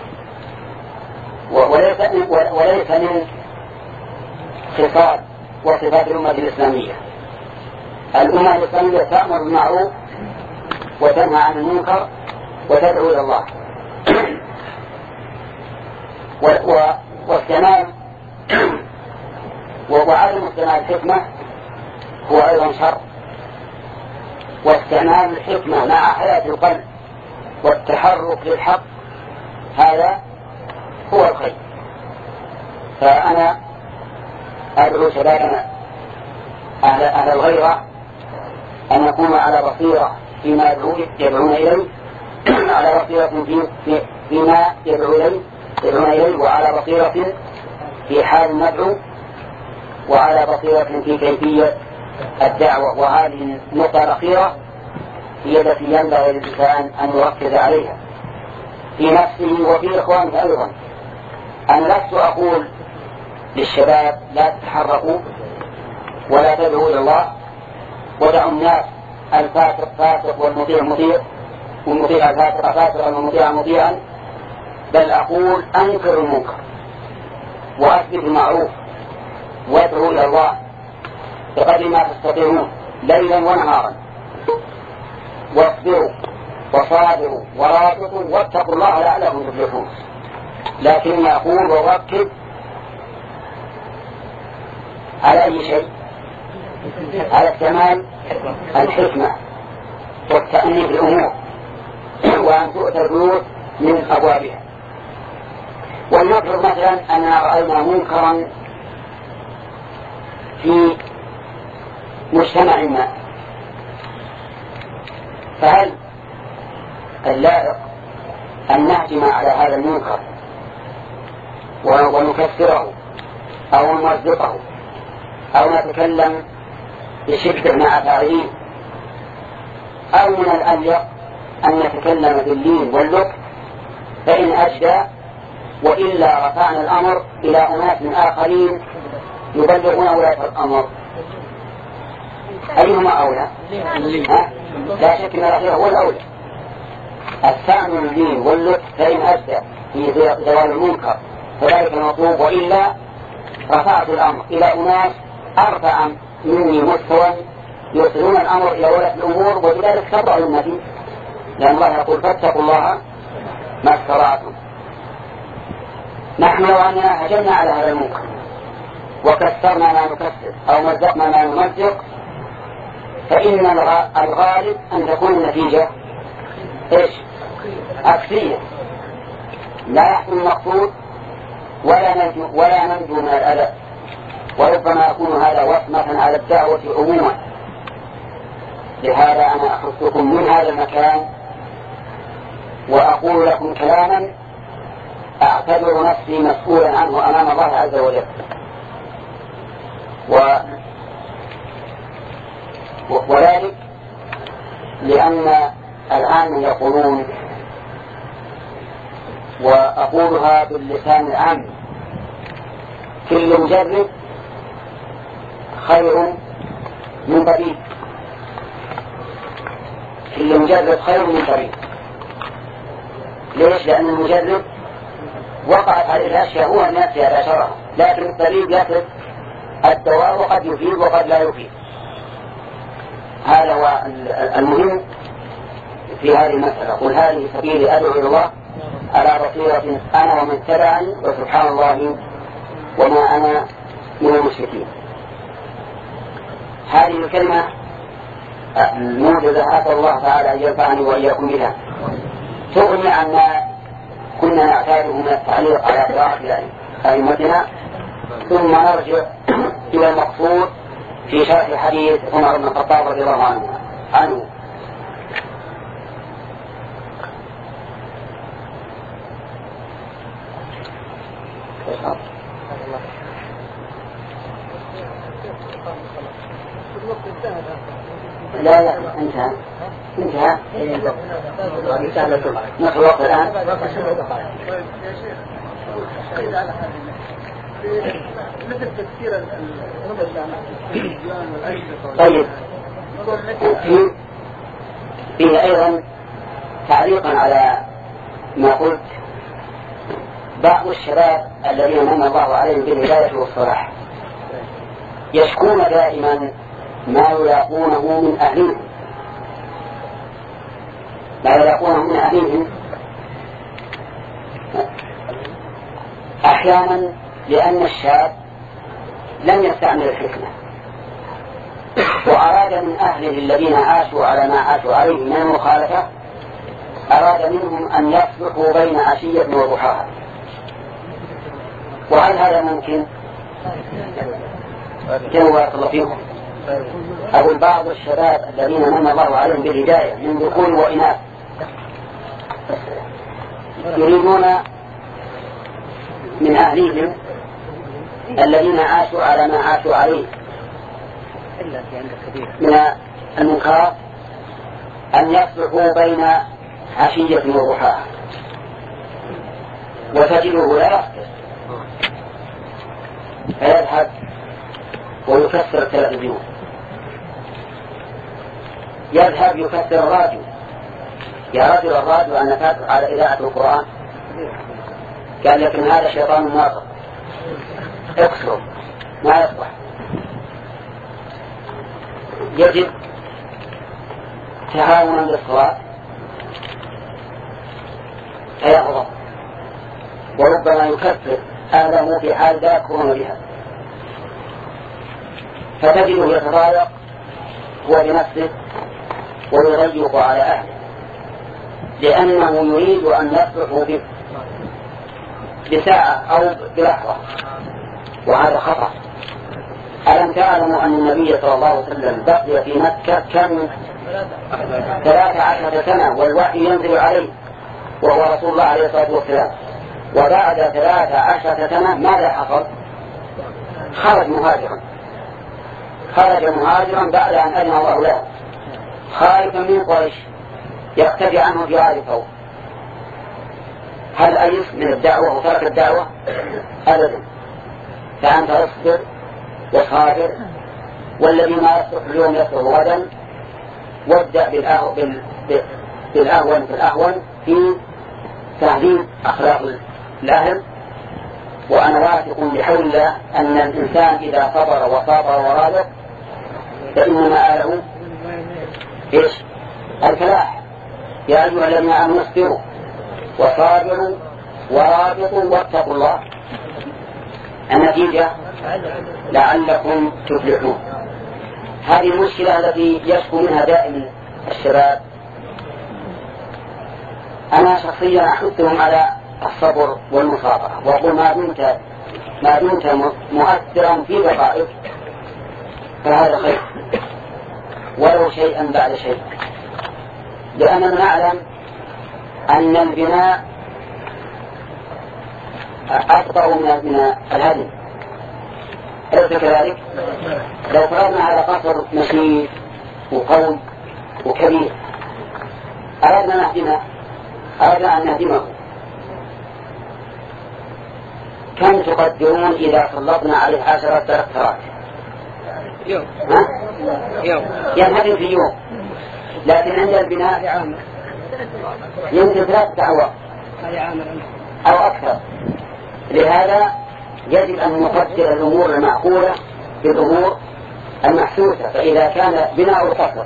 وليس وليس من خصال وصفات الأمة الإسلامية. الأمة الإسلامية تأمر بالمعروف وتنهى عن المنكر وتدعو إلى الله. واستعمال وعدم استعمال الحكمة هو أيضا شر. واستعمال الحكمة مع حياة القلب والتحرك للحق هذا هو الخير. فأنا أدعو شبابنا أهل الغيرة أن يكونوا على بصيرة فيما يدعون إليه على بصيرة في في فيما يدعو إليه يدعون إليه وعلى بصيرة في حال المدعو وعلى بصيرة في كيفية الدعوة. وهذه النقطة الأخيرة هي التي ينبغي للإنسان أن يركز عليها في نفسه وفي إخوانه أيضا. أنا لست أقول للشباب لا تتحركوا ولا تدعوا إلى الله ودعوا الناس الفاسق فاسق والمطيع مطيع، والمطيع فاسقا فاسقا والمطيع مطيعا، بل أقول أنكر المنكر وأثبت المعروف وادعوا إلى الله بقدر ما تستطيعون ليلا ونهارا، واصبروا وصابروا ورابطوا واتقوا الله لعلكم تفلحون. لكني أقول وأؤكد على أي شيء؟ على الكمال الحكمة والتأني في الأمور، وأن تؤتى البيوت من أبوابها. ولنفرض مثلا أننا رأينا منكرا في مجتمع ما، فهل اللائق أن نهجم على هذا المنكر ونكسره أو نمزقه أو نتكلم بشدة مع فاعلين، أو من الأليق أن نتكلم باللين واللطف فإن أجدى، وإلا رفعنا الأمر إلى أناس من آخرين يبلغون ولاة الأمر؟ أيهما أولى؟ لا شك أن الأخير هو الأولى. الثاني اللين واللطف فإن أجدى في زوال المنكر فذلك المطلوب، وإلا رفعت الأمر إلى أناس أرفع مني مستوى يوصلون الأمر إلى ولاة الأمور، وبذلك تبع النبي، لأن الله يقول فاتقوا الله ما استطعتم. نحن لو أننا هجمنا على هذا المنكر وكسرنا ما نكسر أو مزقنا ما نمزق، فإن الغالب أن تكون النتيجة إيش؟ عكسية، لا يحصل المقصود ولا ننجو ولا ننجو من الأذى، وربما يكون هذا وصمة على الدعوة عموما. لهذا أنا أخصكم من هذا المكان وأقول لكم كلاما أعتبر نفسي مسؤولا عنه أمام الله عز وجل. و... وذلك لأن الآن يقولون، وأقولها باللسان العام، كل مجرب خير من طبيب، كل مجرب خير من طبيب. ليش؟ لأن المجرب وقعت عليه الأشياء هو الناس يتشرها، لكن الطبيب يترك الدواء وقد يفيد وقد لا يفيد. هذا هو المهم في هذه المسألة. قل هذه سبيلي أدعو إلى الله على بصيرة أنا ومن تبعني وسبحان الله وما أنا من المشركين. هذه الكلمة الموجزة أسأل الله تعالى أن ينفعني وإياكم بها، تغني عما كنا نعتاده من التعليق على قراءة أئمتنا، ثم نرجع إلى المقصود في شرح حديث عمر بن الخطاب رضي الله عنه عنه لا لا انتهى انتهى نصف الوقت الآن. مثل تفسير طيب، فيه أيضا تعليقا على ما قلت، بعض الشباب الذين من الله عليهم بالهداية والصلاح يشكون دائما ما يلاقونه من أهلهم ما يلاقونه من أهلهم أحيانا لأن الشاب لم يستعمل الحكمة، وأراد من أهله الذين عاشوا على ما عاشوا عليه من المخالفة، أراد منهم أن يصلحوا بين عشية وضحاها. وهل هذا ممكن؟ جواب الله فيكم. أقول بعض الشباب الذين من الله عليهم بالهداية من ذكور وإناث يريدون من أهليهم الذين عاشوا على ما عاشوا عليه من المنكرات أن يصلحوا بين عشية وضحاها، وتجده لا يصلح فيذهب ويكسر التلفزيون، يذهب يكسر الراديو، يا رجل الراديو أنا فاتح على إذاعة القرآن، قال لكن هذا شيطان مارق اكسره ما يصلح. يجب تهاونا بالصلاة فيغضب وربما يكفر آله في حال لا يكفرون بها، فتجده يتضايق هو بنفسه ويضيق على أهله لأنه يريد أن يصلحوا بساعة أو بلحظة، وهذا خطأ. ألم تعلموا أن النبي صلى الله عليه وسلم بقي في مكة كم ثلاث عشرة سنة والوحي ينزل عليه وهو رسول الله عليه الصلاة والسلام، وبعد ثلاث عشرة سنة ماذا حصل؟ خرج مهاجرا خرج مهاجرا بعد أن أذن الله له خائفا من قريش يختفي عنه في غار الفوق. هل أيس من الدعوة وترك الدعوة؟ أبدا. فأنت اصبر وصابر، والذي ما يصلح اليوم يصلح غدا، وابدأ بالأهون في الأهون في تهذيب أخلاق الأهل. وأنا واثق بحول الله أن الإنسان إذا صبر وصابر ورابط فإنما آله إيش؟ الفلاح. يا أيها الذين آمنوا اصبروا وصابروا ورابطوا واتقوا الله، النتيجة لعلكم تفلحون. هذه المشكلة التي يشكو منها دائما الشباب. أنا شخصيا أحثهم على الصبر والمصابرة، وأقول ما دمت ما دمت مؤثرا في دقائق فهذا خير، ولو شيئا بعد شيء، لأننا نعلم أن البناء أبطأ من الهدم. أليس كذلك؟ لو فرضنا على قصر مشيد وقوي وكبير أردنا نهدمه أردنا أن نهدمه كم تقدرون إذا سلطنا عليه عشرة تركترات؟ يوم يوم ينهدم في يوم، لكن عند البناء يمكن ثلاث دعوات أو أكثر. لهذا يجب أن نقدر الأمور المعقولة بالأمور المحسوسة. فإذا كان بناء القصر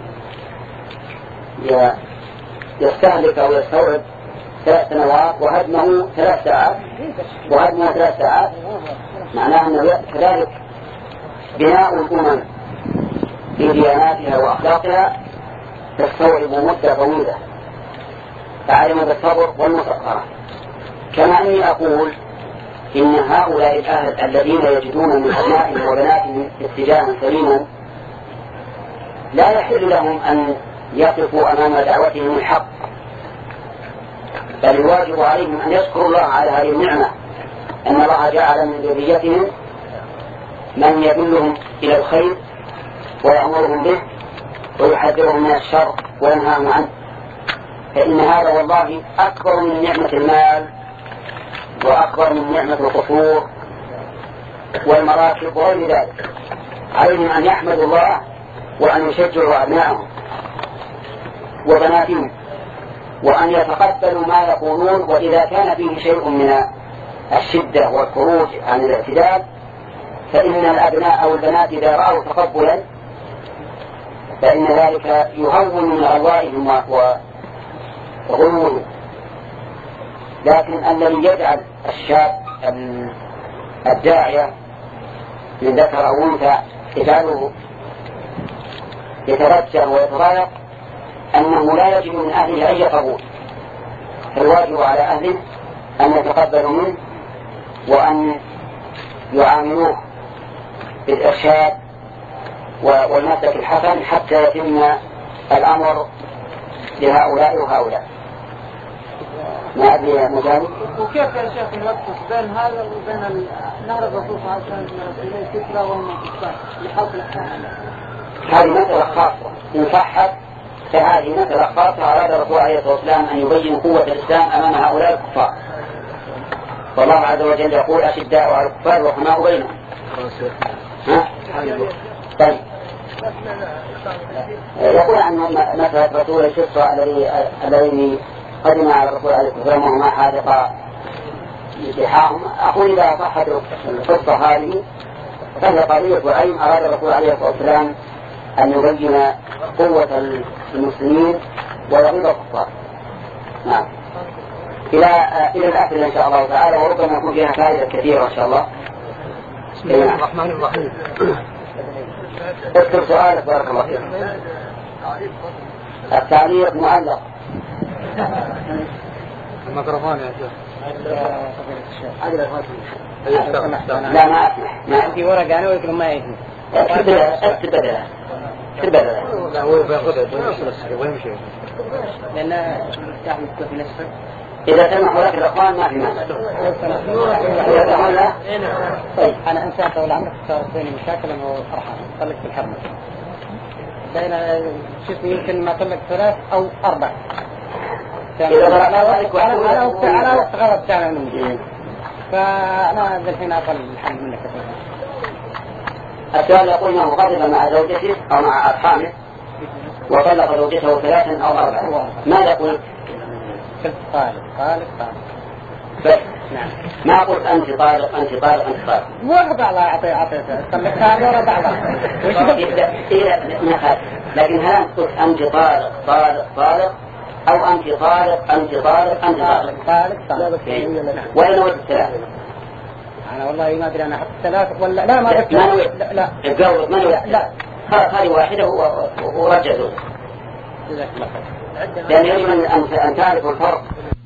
يستهلك أو يستوعب ثلاث سنوات وهدمه ثلاث ساعات وهدمه ثلاث ساعات، معناه أنه كذلك بناء الأمم في دياناتها وأخلاقها تستوعب مدة طويلة، فعلم بالصبر والمسخرة. كما أني أقول إن هؤلاء الأهل الذين يجدون من أبنائهم وبناتهم اتجاها سليما لا يحل لهم أن يقفوا أمام دعوتهم الحق، بل الواجب عليهم أن يشكروا الله على هذه النعمة، أن الله جعل من ذريتهم من يدلهم إلى الخير ويأمرهم به ويحذرهم من الشر وينهاهم عنه. فإن هذا والله أكبر من نعمة المال وأكبر من نعمة القصور والمراكب وغير ذلك. عليهم أن يحمدوا الله وأن يشجعوا أبنائهم وبناتهم وأن يتقبلوا ما يقولون، وإذا كان فيه شيء من الشدة والخروج عن الاعتدال فإن الأبناء أو البنات إذا رأوا تقبلا فإن ذلك يهون من أرواحهم وغلوهم. لكن الذي يجعل الشاب الداعية من ذكر أو أنثى يجعله يترجع ويتضايق أنه لا يجب من أهله أي قبول، فالواجب على أهله أن يتقبلوا منه وأن يعاملوه بالإرشاد والمسلك الحسن حتى يتم الأمر لهؤلاء وهؤلاء. ما أدري يا مجاني. وكيف يا شيخ نوقف بين هذا وبين نهر الرسول صلى الله عليه وسلم إليه كسرى وهم كفار لحق الأحكام؟ هذه مسألة خاصة إن صحت، فهذه مسألة خاصة. أراد الرسول عليه الصلاة والسلام أن يبين قوة الإسلام أمام هؤلاء الكفار، والله عز وجل يقول أشداء على الكفار رحماء بينهم. ها؟ طيب يقول عن مثل رسول الشفة الذين قدم على الرسول عليه الصلاة والسلام وهما حادقا لحاهم. أقول إذا صحت القصة هذه فهي قضية عين أراد الرسول عليه الصلاة والسلام أن يبين قوة المسلمين ويغيظ الكفار. نعم. إلى إلى الآخر إن شاء الله تعالى، وربما يكون فيها فائدة كثيرة إن شاء الله. بسم الله الرحمن الرحيم. اكتب سؤالك بارك الله فيك. التعليق معلق. الميكروفون يا شيخ. لا ما أسمح. ما في ورقة أنا ويكون ما يجي. اكتب اكتب بدله. اكتب بدله. لا هو بياخذها ويمشي. لأن تعمل في نفسك. إذا سمحوا لك الأخوان ما في مانع. إذا سمحوا له. طيب أنا أنسى طول عمرك صارت بيني مشاكل وفرحان طلقت في الحرمة. بين شوف يمكن ما طلقت ثلاث أو أربع. إذا طلقنا ذلك أنا أنا أنا وقت غلط كان مني. فأنا الحين أقل الحمد منك. السؤال يقول أنه غضب مع زوجته أو مع أرحامه وطلق زوجته ثلاثا أو أربعا، ماذا قلت؟ قلت طالق طالق طالق بس. نعم. ما قلت أنت طالق أنت طالق أنت طالق. ورا بعضها أعطي أعطي طلقتها ورا بعضها. لكن هل قلت أنت طالق طالق طالق أو أنت طالق أنت طالق أنت طالق طالق طالق. وين نويت الثلاث؟ أنا والله ما أدري أنا حط ثلاث ولا لا ما قلت ما نويت. لا لا الجواب ما نويت. لا هذه واحدة ورجعته. لأن يجب أن تعرف الفرق.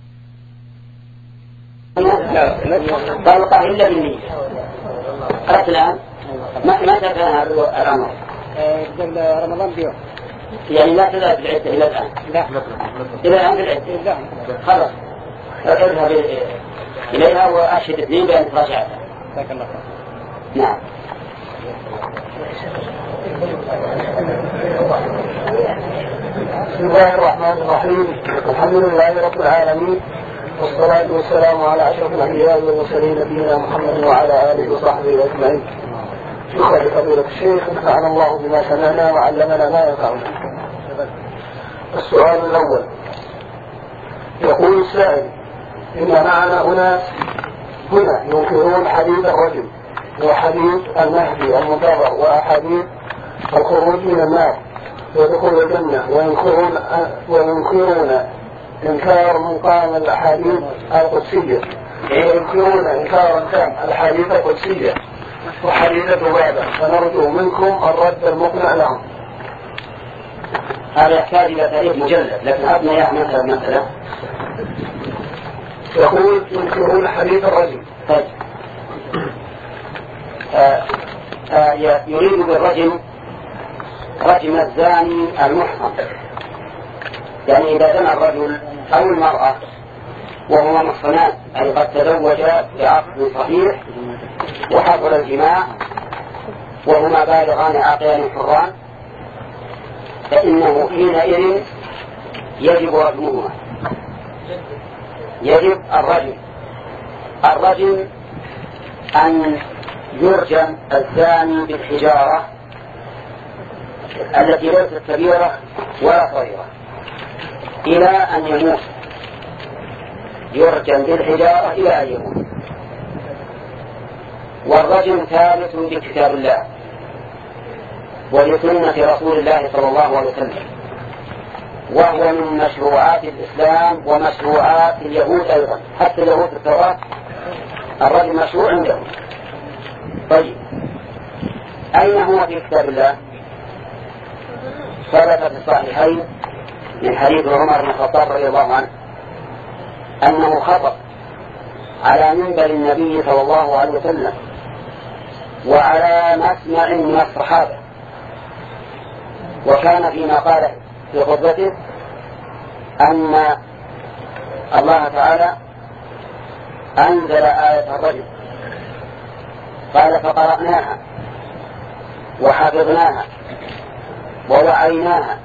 طلقة إلا بالنية. قلت الآن ما كان هذا الأمر قبل رمضان بيوم. يعني لا تذهب بالعدة إلى الآن. لا إلى الآن بالعدة. لا خلاص اذهب إليها وأشهد اثنين بأن تراجعتها. جزاك الله خير. نعم. بسم الله الرحمن الرحيم. الحمد لله رب العالمين، والصلاة والسلام على أشرف الأنبياء والمرسلين نبينا محمد وعلى آله وصحبه أجمعين. شكرا لفضيلة الشيخ، نفعنا الله بما سمعنا وعلمنا ما ينفعنا. السؤال الأول يقول السائل: إن معنا أناس هنا ينكرون حديث الرجل وحديث المهدي المنتظر وأحاديث الخروج من النار ودخول الجنة، وينكرون وينكرون إنكار مقام الأحاديث القدسية، وينكرون إنكارا تام الحديث القدسية وحديث ذبابة، فنرجو منكم الرد المقنع لهم. هذا يحتاج إلى تاريخ مجلد، لكن أبنى يا مثلا مثلا يقول ينكرون حديث الرجل. طيب. آه آه يريد بالرجم رجم الزاني المحصن، يعني إذا زنى الرجل أو المرأة وهما محصنان، أي قد تزوجا بعقد صحيح وحصل الجماع وهما بالغان عاقلان حران، فإنه حينئذ يجب رجمهما، يجب الرجم. الرجم أن يرجم الزاني بالحجارة التي ليست كبيرة ولا صغيرة إلى أن يموت، يرجم بالحجارة إلى أن يموت. والرجم ثابت بكتاب الله ولسنة رسول الله صلى الله عليه وسلم، وهو من مشروعات الإسلام ومشروعات اليهود أيضا، حتى اليهود في التوراة الرجم مشروع عندهم. طيب، أين هو في كتاب الله؟ ثبت في الصحيحين من حديث عمر بن الخطاب رضي الله عنه أنه خطب على منبر النبي صلى الله عليه وسلم وعلى مسمع من الصحابة، وكان فيما قال في خطبته أن الله تعالى أنزل آية الرجم، قال: فقرأناها وحفظناها ووعيناها،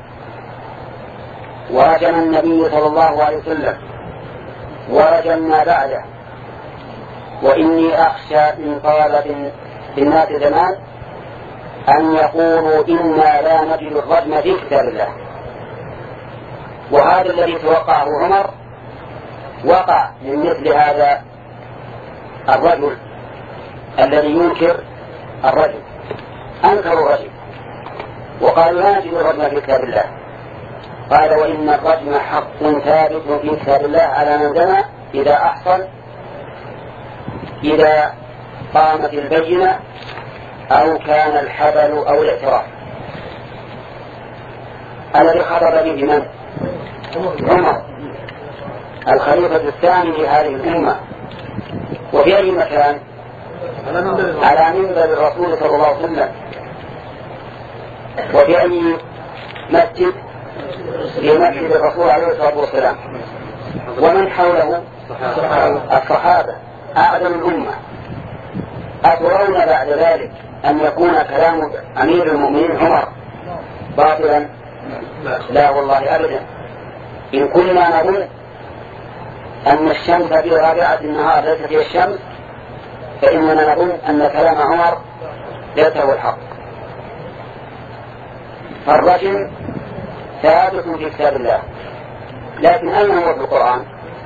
ورجم النبي صلى الله عليه وسلم ورجمنا بعده، وإني أخشى إن طال بالناس زمان أن يقولوا إنا لا نجد الرجم في كتاب الله. وهذا الذي توقعه عمر وقع من مثل هذا الرجل الذي ينكر الرجم، أنكروا الرجم وقالوا لا نجد الرجم في كتاب الله. قال وإن الرجم حق ثابت في كتاب الله على من زنى إذا أحصل، إذا قامت البينة أو كان الحبل أو الاعتراف. الذي خطب به من؟ عمر الخليفة الثاني لهذه الأمة. وفي أي مكان؟ على منبر الرسول صلى الله عليه وسلم. وفي أي مسجد؟ في مسجد الرسول عليه الصلاة والسلام. ومن حوله؟ الصحابة أعظم الأمة. أترون بعد ذلك أن يكون كلام أمير المؤمنين عمر باطلا؟ لا والله أبدا. إن كنا نظن أن الشمس في رابعة النهار ليست هي الشمس، فإننا نظن أن كلام عمر ليس هو الحق. فالرجم ثابت في كتاب الله، لكن أين هو في القرآن؟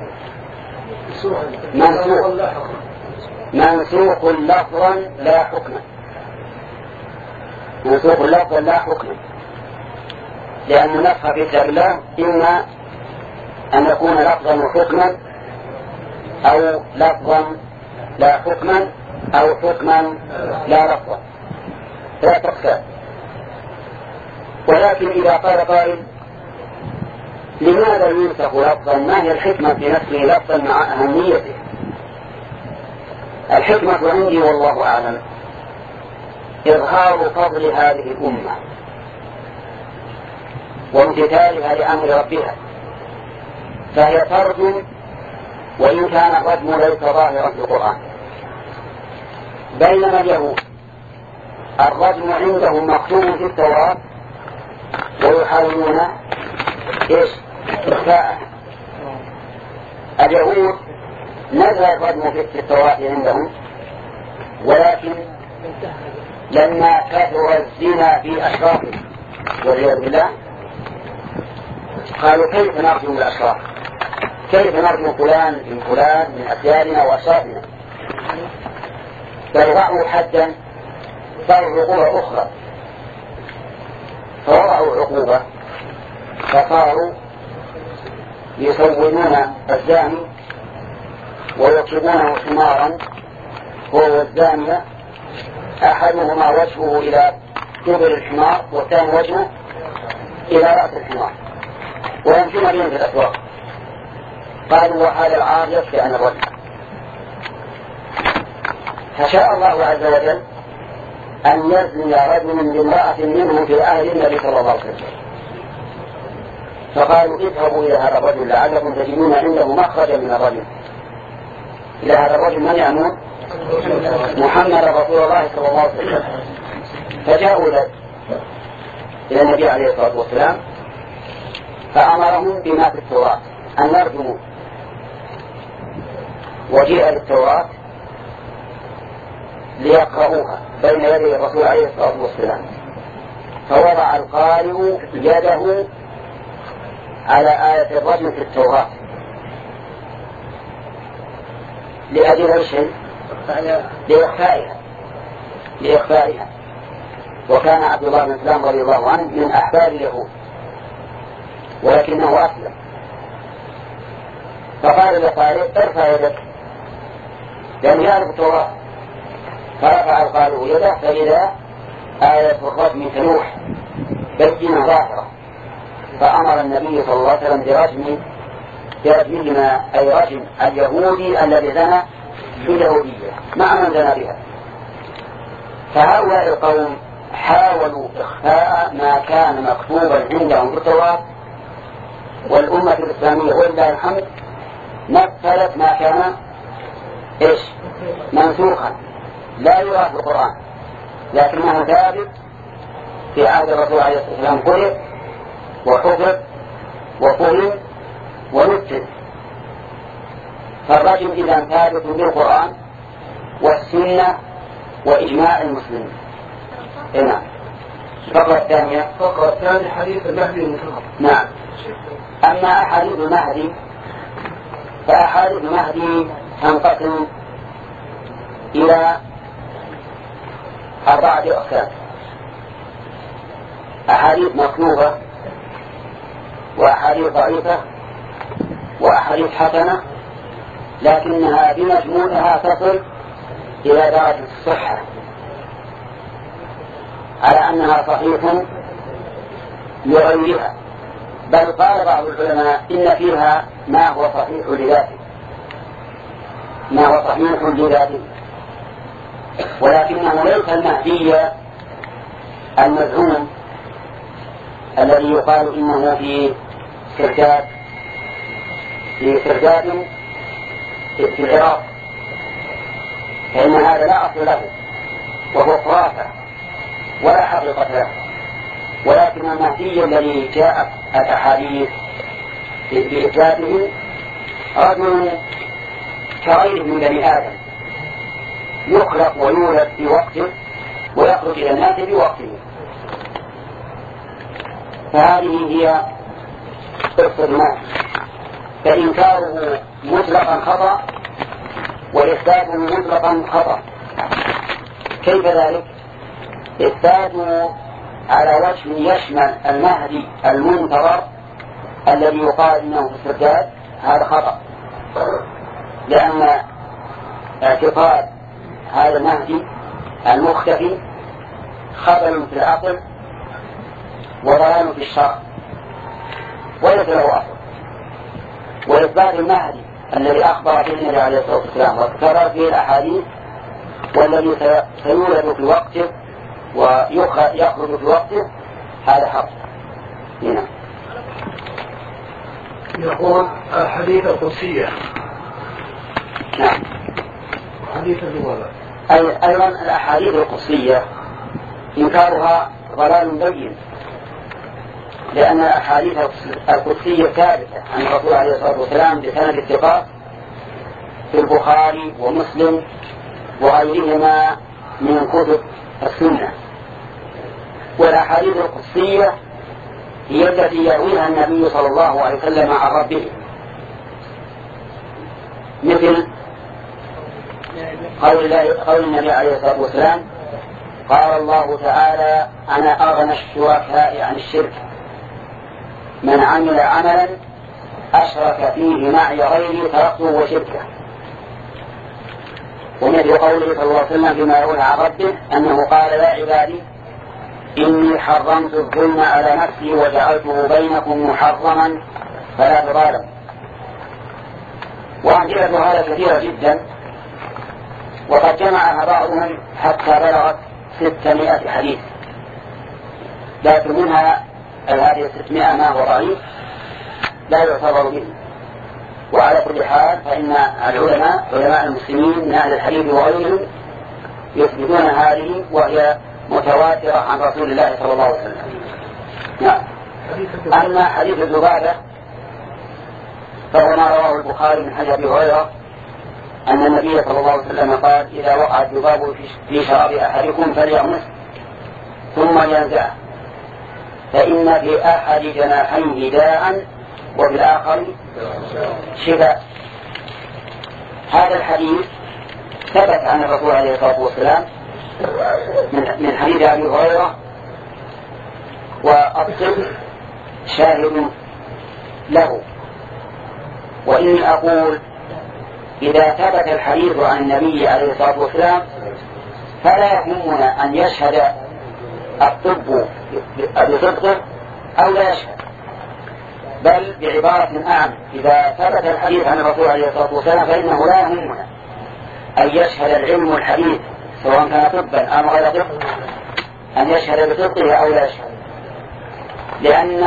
منسوخ منسوخ لفظا لا حكما. منسوخ لفظا لا حكما، لأن النسخ في كتاب الله إما أن يكون لفظا وحكما، أو لفظا لا حكما، أو حكما لا لفظا، لا تقسم. ولكن إذا قال قائل لماذا ينسخ لفظا؟ ما هي الحكمة في نسخه لفظا مع أهميته؟ الحكمة عندي والله أعلم إظهار فضل هذه الأمة وامتثالها لأمر ربها، فهي ترجم وإن كان الرجم ليس ظاهرا في القرآن. بينما اليهود الرجم عندهم مكتوب في التوراة ويحاولون إيش؟ إخفاءه. اليهود نزل الرجم في التوراة عندهم، ولكن لما كثر الزنا في أشرافهم والعياذ بالله قالوا كيف نرجم الأشراف؟ كيف نرجم فلان من فلان من أسيادنا وأشرافنا؟ بل وضعوا حدا صاروا عقوبة أخرى، فوضعوا عقوبة فصاروا يسودون الزاني ويركبونه حمارا هو والزانية، أحدهما وجهه إلى كبر الحمار والثاني وجهه إلى رأس الحمار، ويمشون بهم في الأسواق. قالوا وهذا العار يكفي عن الرجل. فشاء الله عز وجل أن يزني رجل بامرأة منهم في أهل النبي صلى الله عليه وسلم، فقالوا اذهبوا إلى هذا الرجل لعلكم تجدون عنده مخرجا من الرجل. إلى هذا الرجل من يأمون؟ محمد رسول الله صلى الله عليه وسلم. فجاءوا إلى النبي عليه الصلاة والسلام فأمرهم بما في التوراة أن يرجموا. وجيء للتوراة ليقرؤوها بين يدي الرسول عليه الصلاة والسلام، فوضع القارئ يده على آية الرجم في التوراة لأجل أي شيء؟ لإخفائها لإخفائها وكان عبد الله بن سلام رضي الله عنه من أحبار اليهود ولكنه أسلم، فقال للقارئ ارفع يدك لأنه يعرف التوراة، فرفع القارئ يده فإذا آية الرجم تلوح بينة ظاهرة، فأمر النبي صلى الله عليه وسلم برجم برجمهما أي رجم اليهودي الذي زنى باليهودية مع من زنى بها. فهؤلاء القوم حاولوا إخفاء ما كان مكتوبا عندهم في التوراة، والأمة الإسلامية ولله الحمد نفذت ما كان إيش؟ منسوخا لا يرى في القرآن، لكنه ثابت في عهد الرسول عليه الصلاة والسلام، قرئ وحفظ وفهم ونفذ. فالرجم إذا ثابت بالقرآن والسنة وإجماع المسلمين. نعم. الفقرة الثانية الفقرة الثانية حديث المهدي المنتظر. نعم. أما أحاديث المهدي فأحاديث المهدي تنقسم إلى أربعة أقسام: أحاديث مطلوبة، وأحاديث ضعيفة، وأحاديث حسنة لكنها بمجموعها تصل إلى درجة الصحة على أنها صحيح لغيرها، بل قال بعض العلماء إن فيها ما هو صحيح لذاته ما هو صحيح لذاته ولكنه ليس المهدي المزعوم الذي يقال إنه في سرداب في سرداب في العراق، فإن هذا لا أصل له وهو خرافة ولا حقيقة له، ولكن المهدي الذي جاءت الأحاديث بإثباته رجل كغيره من بني آدم يخلق ويولد في وقته ويخرج إلى الناس في وقته. فهذه هي قصة المهدي، فإنكاره مطلقا خطأ وإثباته مطلقا خطأ. كيف ذلك؟ إثباته على وجه يشمل المهدي المنتظر الذي يقال إنه في السرداب هذا خطأ، لأن اعتقاد هذا المهدي المختفي خطر في العقل وضلال في الشرع وليس له أصل. وإثبات المهدي الذي أخبر به النبي عليه الصلاة والسلام وتكرر فيه الأحاديث والذي سيولد في وقته ويخرج في وقته هذا حق. هنا يقول الحديث القدسية. نعم. حديث النبوة. أيضا الأحاديث القدسية إنكارها ضلال بين، لأن الأحاديث القدسية ثابتة عن الرسول عليه الصلاة والسلام بسند الثقات في البخاري ومسلم وغيرهما من كتب السنة. والأحاديث القدسية هي التي يرويها النبي صلى الله عليه وسلم عن ربه، مثل قول, قول النبي عليه الصلاة والسلام: قال الله تعالى: أنا أغنى الشركاء عن الشرك، من عمل عملا أشرك فيه معي غيري تركته وشركه. ومثل قوله صلى الله عليه وسلم فيما يرويه عن ربه أنه قال: يا عبادي إني حرمت الظلم على نفسي وجعلته بينكم محرما فلا تظالموا. وأمثلة هذا كثيرة جدا، وقد جمعها بعضهم حتى بلغت ستمائة حديث، لكن منها هذه الستمائة ما هو ضعيف لا يعتبر به. وعلى كل حال فإن العلماء علماء المسلمين من أهل الحديث وغيرهم يثبتون هذه وهي متواترة عن رسول الله صلى الله عليه وسلم. نعم. أما حديث الذبابة فهو ما رواه البخاري من حديث أبي هريرة أن النبي صلى الله عليه وسلم قال: إذا وقع الذباب في شراب أحدكم فليغمس ثم ينزعه، فإن في أحد جناحيه داء وفي الآخر شفاء. هذا الحديث ثبت عن الرسول عليه الصلاة والسلام من حديث أبي هريرة، والطب شاهد له. وإني أقول إذا ثبت الحديث عن النبي عليه الصلاة والسلام فلا يهمنا أن يشهد الطب بصدقه أو لا يشهد، بل بعبارة أعم إذا ثبت الحديث عن الرسول عليه الصلاة والسلام فإنه لا يهمنا أن يشهد العلم الحديث سواء كان طبا أو غير طب أن يشهد بصدقه أو لا يشهد، لأن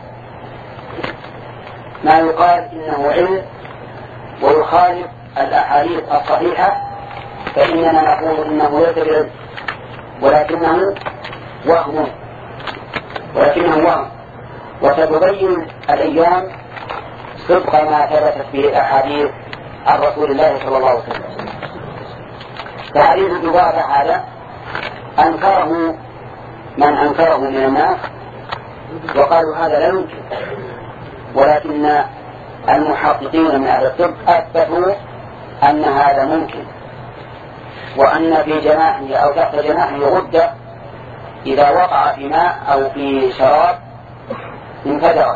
ما يقال إنه علم ويخالف الأحاديث الصحيحة فإننا نقول إنه ليس بعلم ولكنه وهم ولكنه وهم وستبين الأيام صدق ما ثبتت به الأحاديث عن رسول الله صلى الله عليه وسلم. فحديث الذبابة هذا أنكره من أنكره من الناس وقالوا هذا لا يمكن، ولكن المحققين من أهل الطب أثبتوا أن هذا ممكن، وأن في جناحه أو تحت جناحه غدة إذا وقع في ماء أو في شراب انفجرت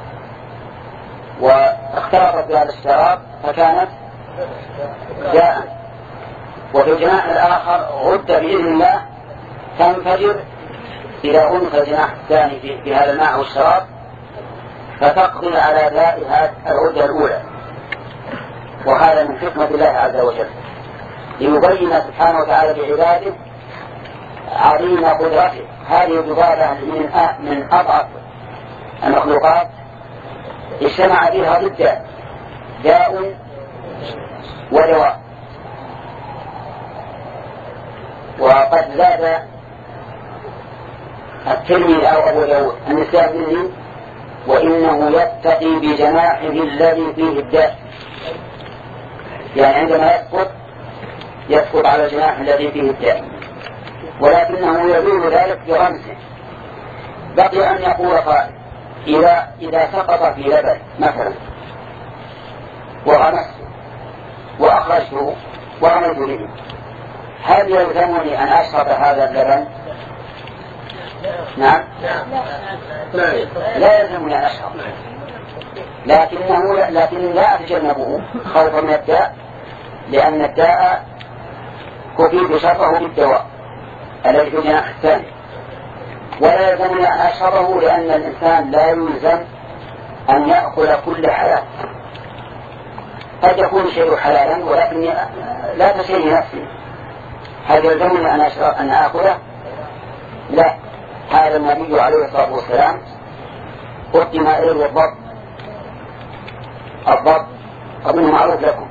واختلطت بهذا الشراب فكانت داء، وفي الجناح الآخر غدة بإذن الله تنفجر إذا أنفى الجناح الثاني في هذا الماء أو الشراب فتقضي على داء هذه الغدة الأولى. وهذا من حكمة الله عز وجل ليبين سبحانه وتعالى بعباده عظيم قدرته. هذه الذبابة من من أضعف المخلوقات اجتمع فيها ضدان، داء ودواء. وقد زاد الترمذي أو أبو داود النسائي وإنه يتقي بجناحه الذي فيه الداء، يعني عندما يسقط يسقط على الجناح الذي فيه الداء، ولكنه يزول ذلك برمزه. بقي أن يقول قائل إذا, إذا سقط في لبن مثلا وغمسته وأخرجته وعملت به، هل يلزمني أن أشرب هذا اللبن؟ نعم لا يلزمني أن أشرب، لكنه لكن لا أتجنبه خوفا من الداء، لأن الداء كفيت شره بالدواء الذي في الجناح الثاني. ولا يلزمني أن أشربه لأن الإنسان لا يلزم أن يأكل كل حلال، قد يكون شيء حلالا ولكن لا تشتهي نفسي، هل يلزمني أن أشرب أن آكله؟ لا. هذا النبي عليه الصلاة والسلام قدم إليه الضب، الضب أظن معروف لكم،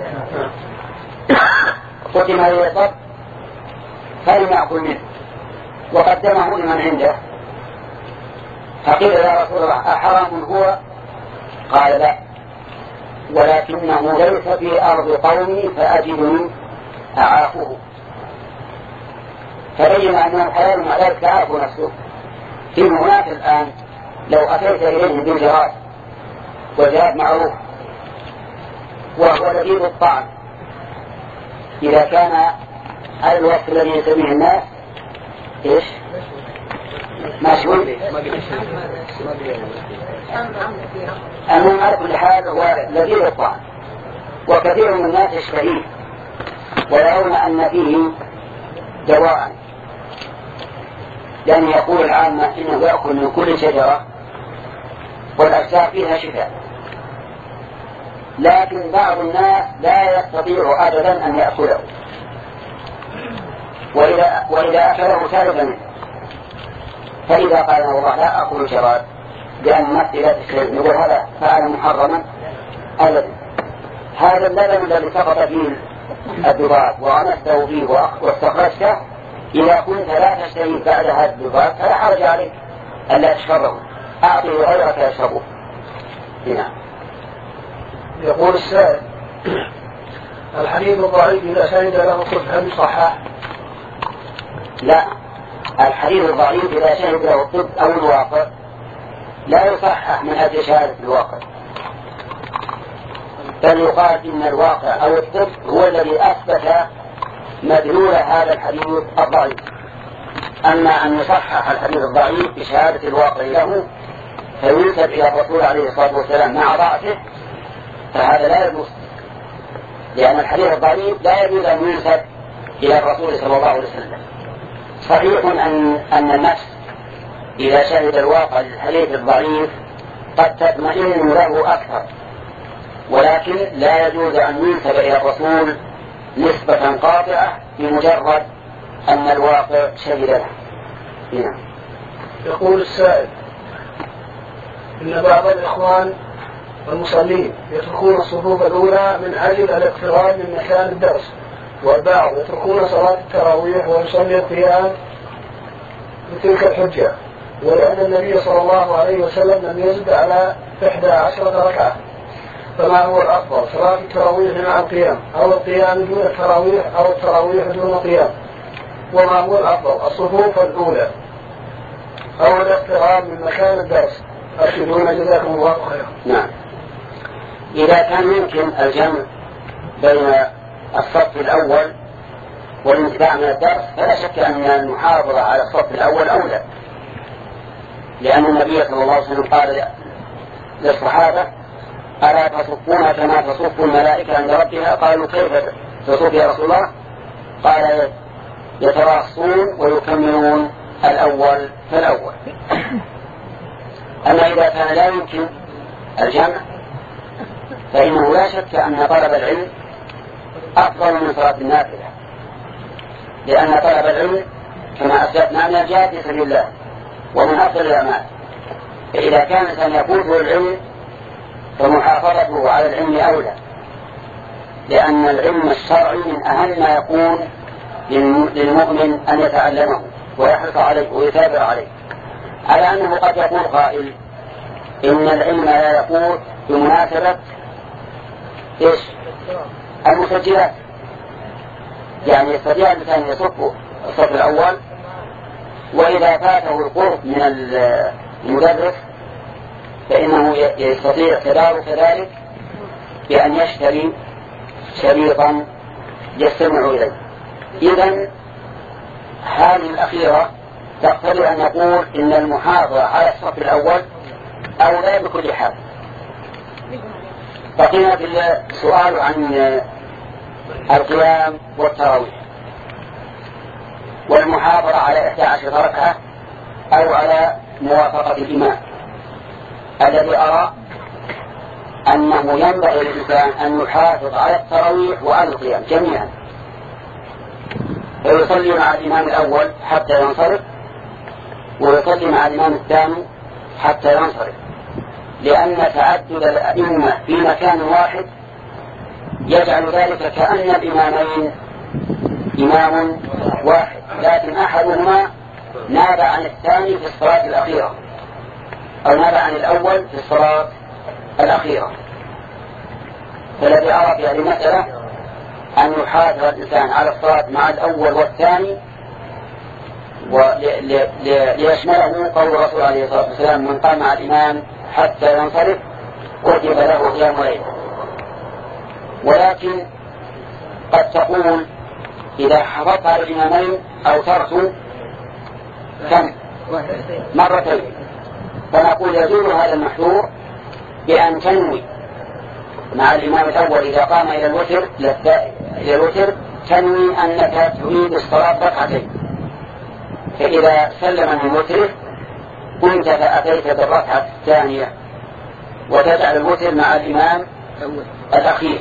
قدم إليه الضب فلم يأكل منه وقدمه لمن عنده، فقيل يا رسول الله أحرام هو؟ قال لا، ولكنه ليس في أرض قومي فأجدني أعافه، فبين أنه حلال مع ذلك تعرف نفسه. في هناك الآن لو أتيت إليه بالجراد، والجراد معروف وهو لذيذ الطعم إذا كان على الوقت الذي يسميه الناس إيش؟ مشوي. المهم على كل حال هو لذيذ الطعم وكثير من الناس يشتهيه ويرون أن فيه دواء، لأن يقول العامة إنه يأكل من كل شجرة والأجسام فيها شفاء، لكن بعض الناس لا يستطيع أبدا أن يأكله، وإذا, وإذا أكله شرب منه. فإذا قال والله لا أكل شراب لأن نفسي لا تشرب، نقول هذا فعل محرما أبدا. هذا اللبن الذي سقط فيه الذباب وغمسته فيه واستخرجته، إذا كنت لا تشتهي بعد هذا الذباب فلا حرج عليك ألا تشربه، أعطيه غيرك يشربه. هنا يقول السائل الحديث الضعيف إذا شهد له الطب هل صحح؟ لا، الحديث الضعيف إذا شهد له الطب أو الواقع لا يصحح من أجل شهادة الواقع، بل يقال إن الواقع أو الطب هو الذي أثبت مدلول هذا الحديث الضعيف. أما أن يصحح الحديث الضعيف بشهادة الواقع له فينسب إلى الرسول عليه الصلاة والسلام مع ضعفه فهذا لا يجوز، لأن الحديث الضعيف لا يجوز أن ينسب إلى الرسول صلى الله عليه وسلم. صحيح أن أن النفس إذا شهد الواقع للحديث الضعيف قد تطمئن له أكثر، ولكن لا يجوز أن ينسب إلى الرسول نسبة قاطعة بمجرد أن الواقع شهد له. هنا يقول السائل إن بعض الإخوان المصلين يتركون الصفوف الأولى من أجل الاقتراب من مكان الدرس، والبعض يتركون صلاة التراويح ويصلي القيام بتلك الحجة، ولأن النبي صلى الله عليه وسلم لم يزد على إحدى عشرة ركعة، فما هو الأفضل صلاة التراويح مع القيام أو القيام دون التراويح أو التراويح دون القيام؟ وما هو الأفضل الصفوف الأولى أو الاقتراب من مكان الدرس. أرشدونا جزاكم الله خيرا. نعم. إذا كان يمكن الجمع بين الصف الأول والانتفاع من الدرس فلا شك أن المحافظة على الصف الأول أولى، لأن النبي صلى الله عليه وسلم قال للصحابة: ألا تصفون كما تصف الملائكة عند ربها؟ قالوا: كيف تصف يا رسول الله؟ قال: يتراصون ويكملون الأول فالأول. أما إذا كان لا يمكن الجمع فإنه لا شك أن طلب العلم أفضل من صلاة النافلة، لأن طلب العلم كما أسلفنا من الجهاد في سبيل الله ومن أفضل الأعمال. فإذا كان الإنسان يفوته العلم فمحافظته على العلم أولى، لأن العلم الشرعي من أهم ما يكون للمؤمن أن يتعلمه ويحرص عليه ويتابع عليه، على أنه قد يقول قائل: إن العلم لا يفوت بمناسبة إيش؟ المسجلات. يعني يستطيع الإنسان يصف الصف الأول، وإذا فاته القرب من المدرس فإنه يستطيع تدارك ذلك بأن يشتري شريطا يستمع إليه. إذن هذه الأخيرة تقتضي أن نقول إن المحافظة على الصف الأول أولى بكل حال. بقينا في السؤال عن القيام والتراويح والمحافظة على إحدى عشر ركعة أو على موافقة الإمام. الذي أرى أنه ينبغي للإنسان أن يحافظ على التراويح وعلى القيام جميعا، ويصلي مع الإمام الأول حتى ينصرف، ويصلي مع الإمام الثاني حتى ينصرف، لأن تعدد الأئمة في مكان واحد يجعل ذلك كأن الإمامين إمام واحد، لكن أحدهما ناب عن الثاني في الصلاة الأخيرة أو ناب عن الأول في الصلاة الأخيرة. فالذي أرى في هذه المسألة أن يحافظ الإنسان على الصلاة مع الأول والثاني، وليشمله قول الرسول عليه الصلاة والسلام: من قام مع الإمام حتى ينصرف كتب له قيام ليل. ولكن قد تقول: إذا حفظت على الإمامين أوترت كم؟ مرتين. فنقول: يزول هذا المحذور بأن تنوي مع الإمام الأول إذا قام إلى الوتر إلى الوتر تنوي أنك تريد الصلاة ركعتين، فإذا سلم من الوتر كنت فأتيت بالركعة الثانية وتجعل الوتر مع الإمام الأخير،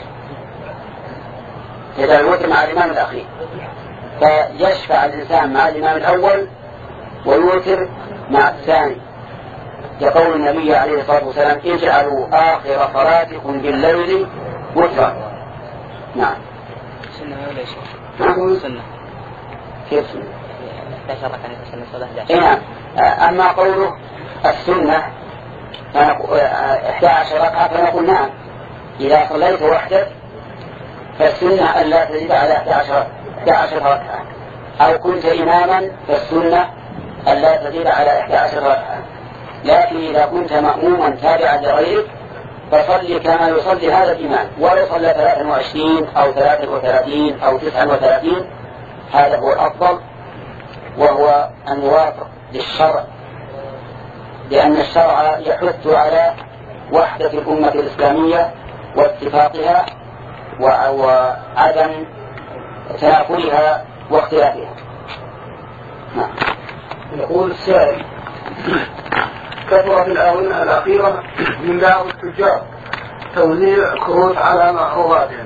تجعل الوتر مع الإمام الأخير، فيشفع الإنسان مع الإمام الأول ويوتر مع الثاني، يقول النبي عليه الصلاة والسلام: اجعلوا آخر صلاتكم بالليل وترا. نعم. سنة ولا شيء؟ نعم. سنة. كيف سنة؟ احدى عشر ركعة في الصلاة احدى عشر. نعم. أما قوله السنة احدى عشر ركعة فنقول نعم، إذا صليت وحدك فالسنة أن لا تزيد على احدى عشر ركعة، أو كنت إماما فالسنة أن لا تزيد على احدى عشر ركعة. لكن إذا كنت مأموما تابعا لغيرك فصلي كما يصلي هذا الإمام، ولو صلى ثلاثا وعشرين أو ثلاثا وثلاثين أو تسعا وثلاثين هذا هو الأفضل، وهو الموافق للشرع، لأن الشرع يحث على وحدة الأمة الإسلامية واتفاقها وعدم تنافرها واختلافها. نعم. يقول السائل: كثر في الآونة الأخيرة من دعوة التجار توزيع كروت على معروضاتهم،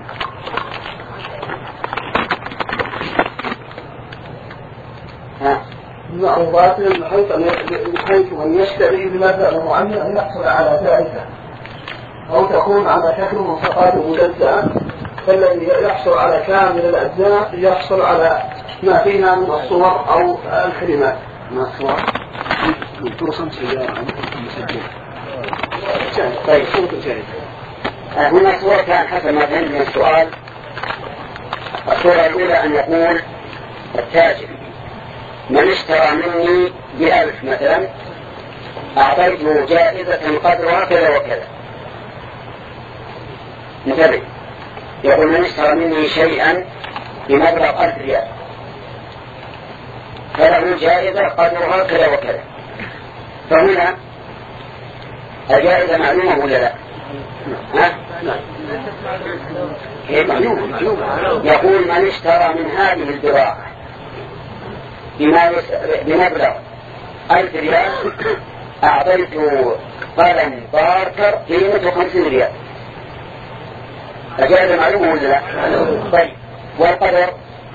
معروضاتهم بحيث أن يشتري بمبلغ معين أن يحصل على ذلك، أو تكون على شكل مصطفات مجزأة، فالذي يحصل على كامل الأجزاء يحصل على ما فيها من الصور أو الكلمات. ما الصور؟ رسم سيارة مسجلة. طيب. هنا صور كان حسب ما فهمت من السؤال. الصورة الأولى أن يقول التاجر: من اشترى مني بألف مثلا أعطيته جائزة قدرها كذا وكذا. مثلا يقول من اشترى مني شيئا بمبلغ ألف ريال فله جائزة قدرها كذا وكذا. فهنا الجائزة معلومة ولا لا؟ ها؟ كيف معلومة؟ يقول من اشترى من هذه البضاعة بمبلغ ألف ريال أعطيته قلم باركر قيمته خمسين ريال. الجائزة معلومة ولا لا؟ طيب والقدر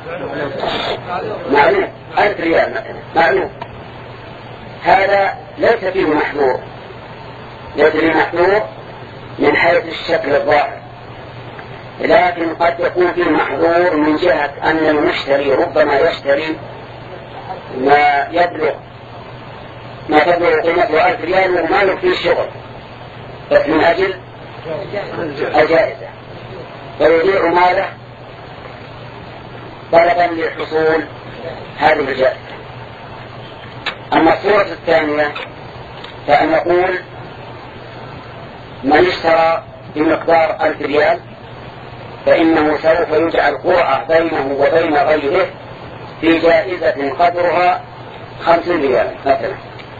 معلوم ألف ريال مثلا معلوم. هذا ليس فيه محظور، ليس فيه محظور من حيث الشكل الظاهر، لكن قد يكون فيه محظور من جهة أن المشتري ربما يشتري ما يبلغ ما تبلغ قيمته ألف ريال وما له فيه شغل بس من أجل الجائزة فيضيع ماله طلبا للحصول هذه الجائزة. أما الصورة الثانية فأن نقول من اشترى بمقدار ألف ريال فإنه سوف يجعل قرعة بينه وبين غيره في جائزة قدرها خمسين ريال مثلا.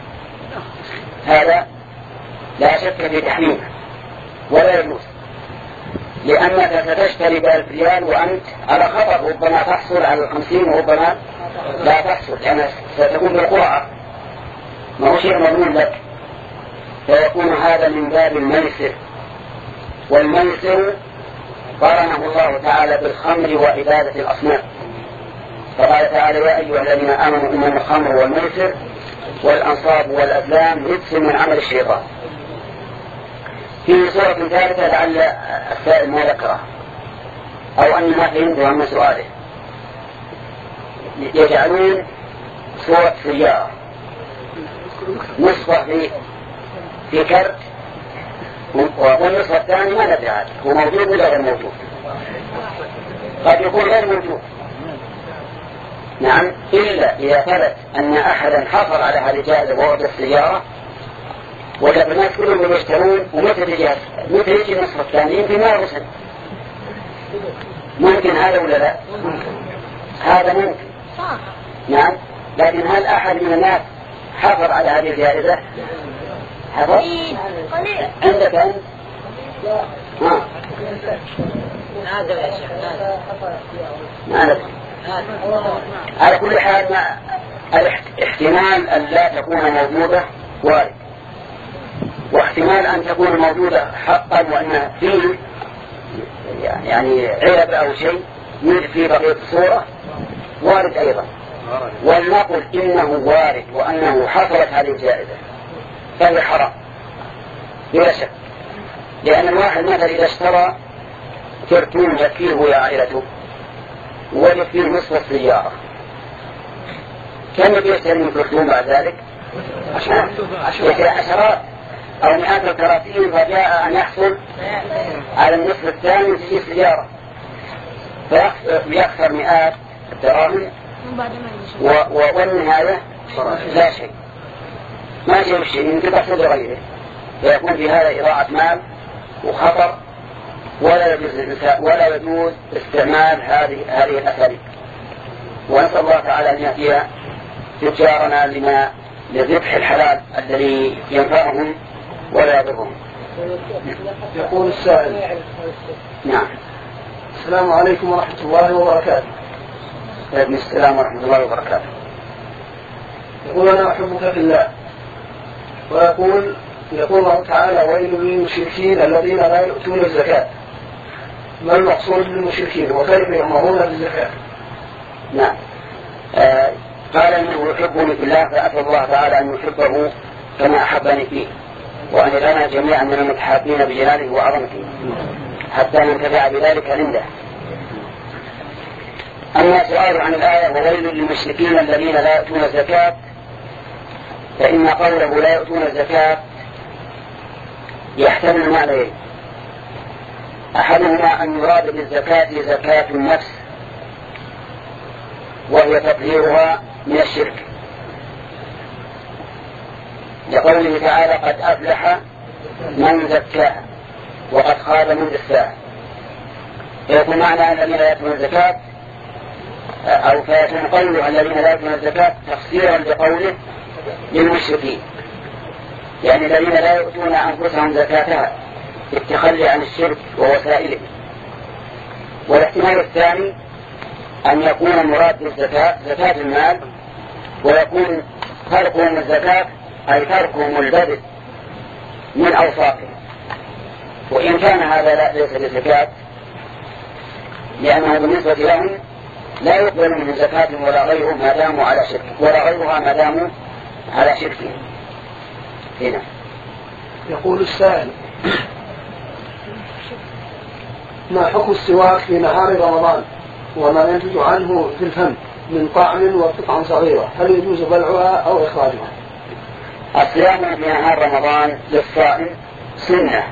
هذا لا شك في تحريمه ولا يجوز، لأنك ستشتري بألف ريال وأنت على خطر، ربما تحصل على الخمسين وربما لا تحصل لأنها ستكون بالقرعة ما هو شيء مضمون لك، فيكون هذا من باب الميسر. والميسر قارنه الله تعالى بالخمر وعبادة الأصنام، فقال تعالى يا أيها الذين آمنوا إنما الخمر والميسر والأنصاب والأزلام رجس من عمل الشيطان. في صورة ثالثة لعل السائل ما ذكره أو أن ما فهمته عن سؤاله، يجعلون صورة سيارة نصفه في في كرت والنصف الثاني ما ندري عنه هو موجود ولا غير موجود، قد يكون غير موجود. نعم إلا إذا ثبت أن أحدا حصل على هذه الجائزة ووضع السيارة وجد الناس كلهم يشترون ومتى تجي متى يجي النصف الثاني يمكن ما يرسل. ممكن هذا ولا لا؟ هذا ممكن. نعم لكن هل أحد من الناس حصل على هذه الجائزة؟ حصل؟ عندك أنت؟ ها؟ هذا يا شيخ هذا على كل حال ما الاحتمال أن لا تكون موجودة وارد، واحتمال أن تكون موجودة حقا وأن فيه يعني عيب أو شيء يوجد في بقية الصورة وارد أيضا. ولنقل إنه وارد وأنه حصلت هذه الجائزة فهي حرام بلا شك، لأن الواحد مثلا إذا اشترى كرتون يكفيه وعائلته وجد فيه نصف السيارة كم يشتري من كرتون بعد ذلك؟ عشرات أو مئات الكراتين، فجاء أن يحصل على النصف الثاني في السيارة فيخسر مئات الدراهم والنهاية لا شيء، ما شيء شيء يمكن تحصل لغيره، فيكون في هذا إضاعة مال وخطر ولا يجوز ولا يجوز استعمال هذه هذه الأساليب. ونسأل الله تعالى أن يأتي تجارنا لما للذبح الحلال الذي ينفعهم ولا يضرهم. يقول السائل نعم السلام عليكم ورحمة الله وبركاته. وعليكم السلام ورحمة الله وبركاته. يقول أنا أحبك في الله، ويقول يقول الله تعالى ويل للمشركين الذين لا يؤتون الزكاة. ما المقصود بالمشركين وكيف يأمرون بالزكاة؟ نعم آه قال إنه يحبني في الله فأسأل الله تعالى أن يحبه كما أحبني فيه، وأن لنا جميعا من المتحابين بجلاله وعظمته حتى ننتفع بذلك عنده. أما سؤال عن الآية وويل للمشركين الذين لا يؤتون الزكاة، فإن قوله لا يؤتون الزكاة يحتمل معنيين، أحدهما أن يراد بالزكاة زكاة النفس وهي تطهيرها من الشرك، لقوله تعالى قد أفلح من زكاها وقد خاب من دساها. فيكون معنى الذين لا يأتون الزكاة أو فيكون قوله الذين لا يأتون الزكاة تفسيرا لقوله للمشركين، يعني الذين لا يؤتون أنفسهم زكاتها بالتخلي عن الشرك ووسائله. والاحتمال الثاني أن يكون المراد بالزكاة زكاة المال، ويكون تركهم الزكاة أي تركهم البذل من أوصافهم، وإن كان هذا لا ليس بزكاة، لأنه بالنسبة لهم لا يقبل من زكاة ولا غيره ما داموا على شرك ولا غيرها ما داموا على شركهم. هنا يقول السائل: ما حكم السواك في نهار رمضان وما ينتج عنه في الفم من طعم وقطع صغيرة، هل يجوز بلعها أو إخراجها؟ الصيام في نهار رمضان للصائم سنة.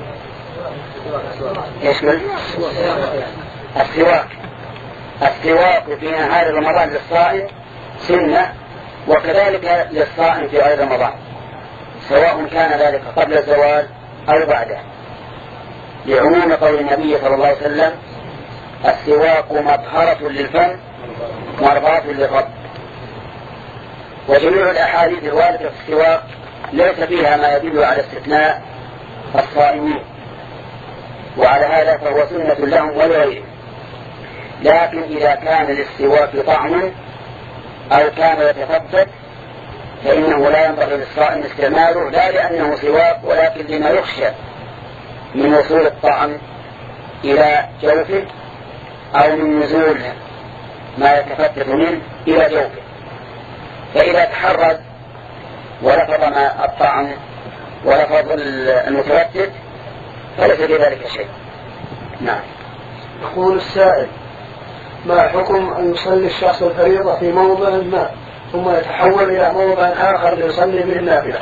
يشمل السواك السواك في نهار رمضان للصائم سنة، وكذلك للصائم في غير رمضان، سواء كان ذلك قبل الزوال أو بعده، لعموم قول النبي صلى الله عليه وسلم: السواك مطهرة للفم مرضاة للرب. وجميع الأحاديث الواردة في السواك ليس فيها ما يدل على استثناء الصائمين، وعلى هذا فهو سنة لهم ولغيرهم. لكن إذا كان للسواك طعم أو كان يتفتت فإنه لا ينبغي للصائم استعماله، لا لأنه سواك ولكن لما يخشى من وصول الطعم إلى جوفه أو من نزول ما يتفتت منه إلى جوفه. فإذا تحرز ولفظ ما الطعم ولفظ المتفتت فليس في ذلك شيء. نعم. يقول السائل: ما حكم أن يصلي الشخص الفريضة في موضع ما ثم يتحول إلى موضع آخر ليصلي به النافلة؟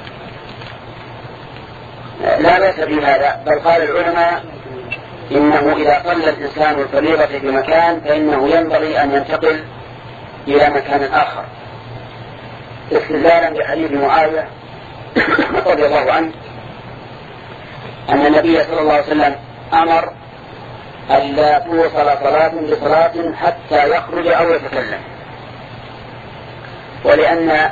لا بأس بهذا، بل قال العلماء إنه إذا صلى الإنسان الفريضة في مكان فإنه ينبغي أن ينتقل إلى مكان آخر، استدلالا بحديث معاوية رضي الله عنه أن النبي صلى الله عليه وسلم أمر ألا توصل صلاة بصلاة حتى يخرج أو يتكلم. ولأن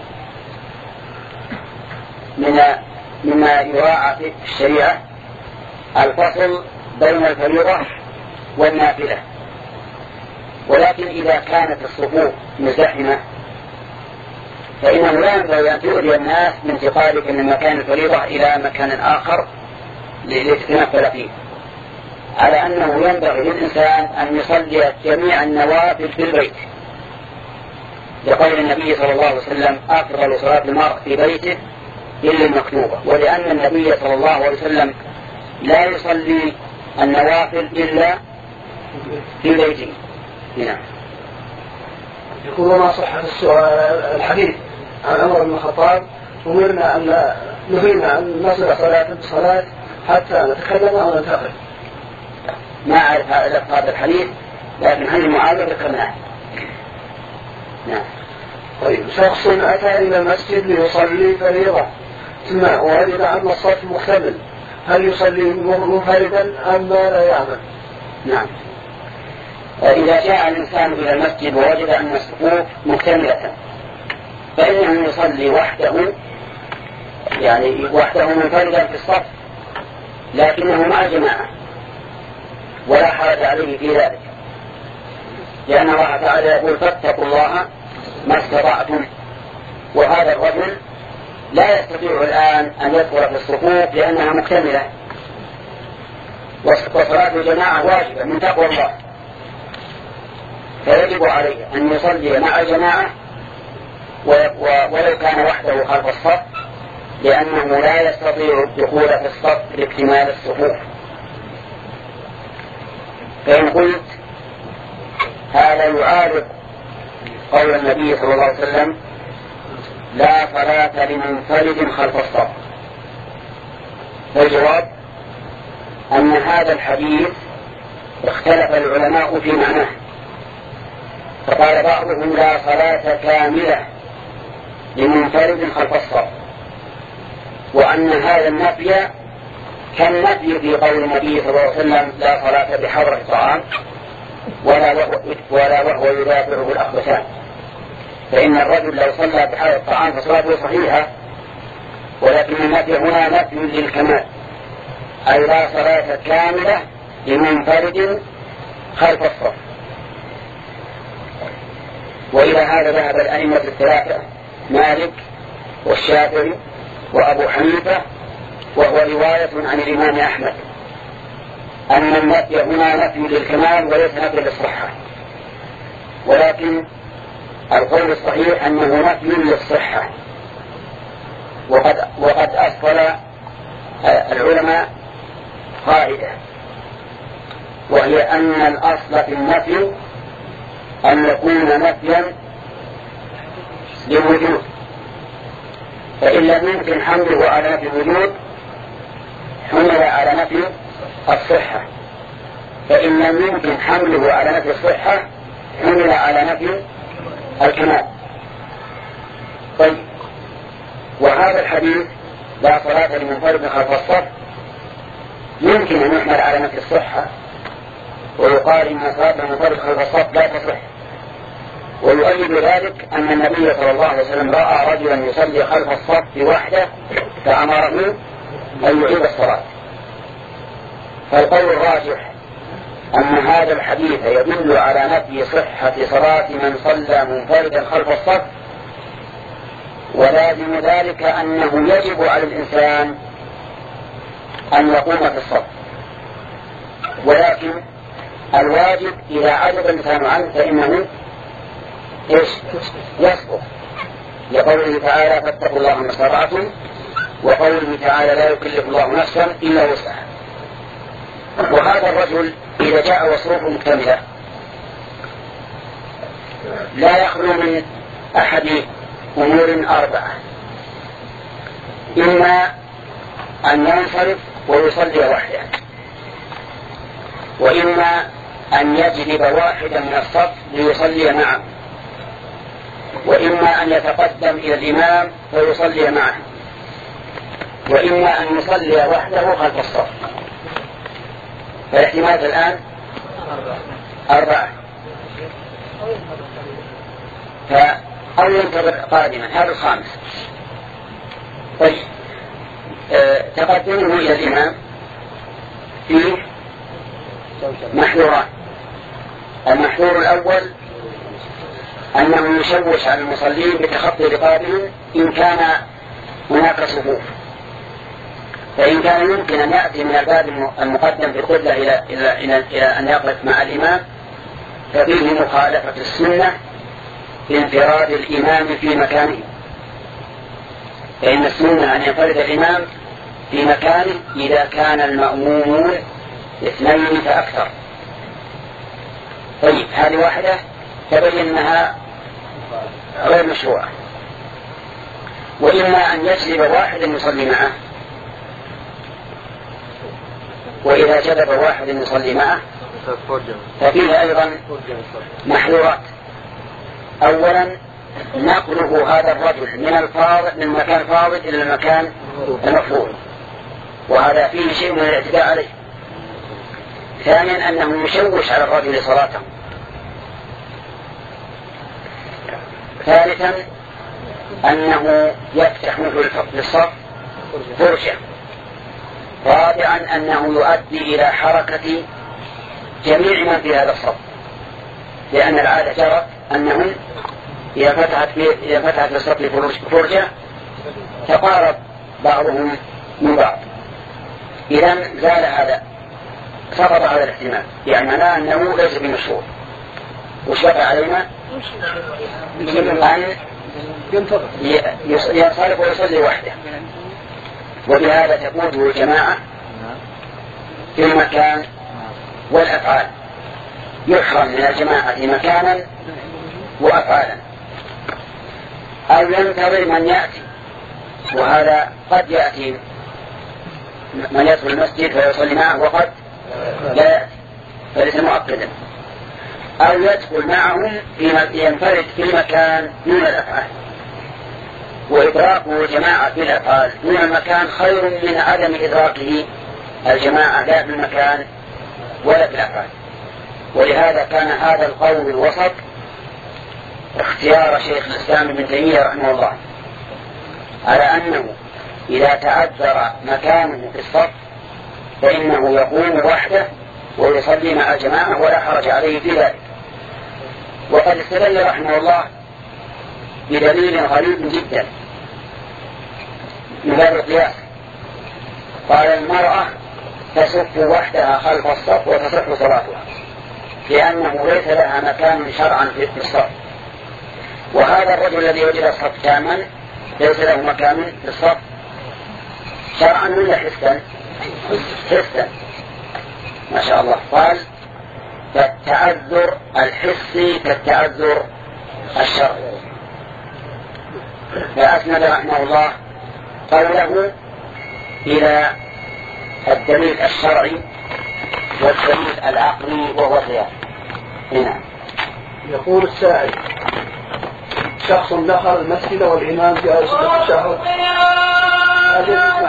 من مما يراعى في الشريعة الفصل بين الفريضة والنافلة، ولكن إذا كانت الصفوف مزدحمة فإنه لا ينبغي أن تؤذي الناس من انتقالك من مكان الفريضة إلى مكان آخر لتتنفل فيه، على أنه ينبغي للإنسان أن يصلي جميع النوافل في البيت، لقول النبي صلى الله عليه وسلم: أفضل صلاة المرء في بيته إلا المكتوبة. ولأن النبي صلى الله عليه وسلم لا يصلي النوافل إلا في بيته. نعم. يقول: ما صحة السؤال الحديث عن عمر بن الخطاب: أمرنا أن نهينا أن نصل صلاة بصلاة حتى نتكلم أو ننتقل. ما أعرف هذا الحديث، لكن هذه معاوية ذكرناه. نعم. طيب، شخص أتى إلى المسجد ليصلي فريضة ثم وجد أن الصف مكتمل، هل يصلي منفردا أم ما لا يعمل؟ نعم. إذا جاء الإنسان إلى المسجد ووجد أن الصفوف مكتملة فإنه يصلي وحده، يعني وحده منفردا في الصف، لكنه مع جماعة ولا حرج عليه في ذلك، لأن الله تعالى يقول: فاتقوا الله ما استطعتم. وهذا الرجل لا يستطيع الآن أن يدخل في الصفوف لأنها مكتملة، وصلاة الجماعة واجبة من تقوى الله، فيجب عليه أن يصلي مع جماعة ولو كان وحده خلف الصف، لأنه لا يستطيع الدخول في الصف لاكتمال الصفوف. فإن قلت هذا يعارض قول النبي صلى الله عليه وسلم: لا صلاة لمنفرد خلف الصف، فالجواب أن هذا الحديث اختلف العلماء في معناه، فقال بعضهم: لا صلاة كاملة لمنفرد خلف الصف، وأن هذا النفي كالنفي في قول النبي صلى الله عليه وسلم لا صلاة بحضرة الطعام ولا وهو, ولا وهو يدافعه الأخبثان. فإن الرجل لو صلى بحضرة الطعام فصلاته صحيحة، ولكن النفي هنا نفي للكمال، أي لا صلاة كاملة لمنفرد خلف الصف. وإلى هذا ذهب الأئمة الثلاثة مالك والشافعي وأبو حنيفة، وهو رواية عن الإمام أحمد، أن النفي هنا نفي للكمال وليس نفي للصحة. ولكن القول الصحيح أنه نفي للصحة. وقد, وقد أصل العلماء قاعدة، وهي أن الأصل في النفي أن يكون نفيا للوجود، فإن لم يمكن حمله على نفي الوجود حمل على نفي الصحة، فإن لم يمكن حمله على نفي الصحة حمل على نفي الكمال. طيب، وهذا الحديث لا صلاة لمنفرد خلف الصف يمكن أن يحمل على نفي الصحة، ويقال إن صلاة المنفرد خلف الصف لا تصح. ويؤيد ذلك أن النبي صلى الله عليه وسلم رأى رجلا يصلي خلف الصف وحده فأمره أن يعيد الصلاة. فالقول الراجح أن هذا الحديث يدل على نفي صحة صلاة من صلى منفردا خلف الصف، ولازم ذلك أنه يجب على الإنسان أن يقوم في الصف، ولكن الواجب إذا عجب الإنسان عنه فإنه إيش يسقط، لقوله تعالى فاتقوا الله ما استطعتم، وقوله تعالى لا يكلف الله نفسا إلا وسعها. وهذا الرجل إذا جاء وصروفه مكتملة لا يخلو من أحد أمور أربعة: إما أن ينصرف ويصلي وحده، وإما أن يجلب واحدا من الصف ليصلي معه، وإما أن يتقدم إلى الإمام ويصلي معه، وإما أن يصلي وحده خلف الصف. فالاحتمالات الآن أربعة. أو ينتظر قادما، هذا الخامس. طيب، أه تقدمه إلى الإمام فيه محذوران. المحذور الأول أنه يشوش على المصلين بتخطي رقابهم إن كان هناك صفوف، فإن كان يمكن أن يأتي من الباب المقدم في القبلة إلى, إلى, إلى, إلى أن يقف مع الإمام ففيه مخالفة السنة في انفراد الإمام في مكانه، فإن السنة أن ينفرد الإمام في مكانه إذا كان المأمومون اثنين فأكثر. طيب، هذه واحدة تبين أنها غير مشروعة. وإما أن يجلب واحد يصلي معه، وإذا جلب واحد يصلي معه ففيه أيضا محذورات. أولا، نقله هذا الرجل من الفاضل من مكان فاضل إلى المكان المفروض، وهذا فيه شيء من الاعتداء عليه. ثانيا، أنه يشوش على الرجل صلاته. ثالثا، أنه يفتح للصف فرشة. رابعا، أنه يؤدي إلى حركة جميع من في هذا الصف، لأن العادة جرت أنهم إذا فتحت إذا فتحت للصف فرجة تقارب بعضهم من بعض. إذا زال هذا، سقط هذا الاحتمال، يعني معناه أنه ليس بمشروع. وشبع علينا أن ينصرف ويصلي وحده، وبهذا تقوده الجماعة في المكان والأفعال. يحرم من الجماعة مكانا وأفعالا، أو ينتظر من يأتي، وهذا قد يأتي من يدخل المسجد فيصلي معه وقد لا يأتي فليس مؤكدا، أو يدخل معهم في ينفرد في مكان من الأفعال. وإدراكه جماعة في الأفعال دون المكان خير من عدم إدراكه الجماعة لا في المكان ولا في الأفعال. ولهذا كان هذا القول الوسط اختيار شيخ الإسلام ابن تيمية رحمه الله، على أنه إذا تعذر مكانه في الصف فإنه يقوم وحده ويصلي مع الجماعة ولا حرج عليه في ذلك. وقد استدل رحمه الله بدليل غريب جدا من باب القياس. قال المرأة تصف وحدها خلف الصف وتصح صلاتها لأنه ليس لها مكان شرعا في الصف، وهذا الرجل الذي وجد الصف تاما ليس له مكان في الصف شرعا ولا حسا؟ حسا ما شاء الله. قال فالتعذر الحسي كالتعذر الشرعي، فأسند رحمه الله قوله إلى الدليل الشرعي والدليل العقلي وهو القياس. هنا يقول السائل: شخص دخل المسجد والإمام جالس في التشهد، هل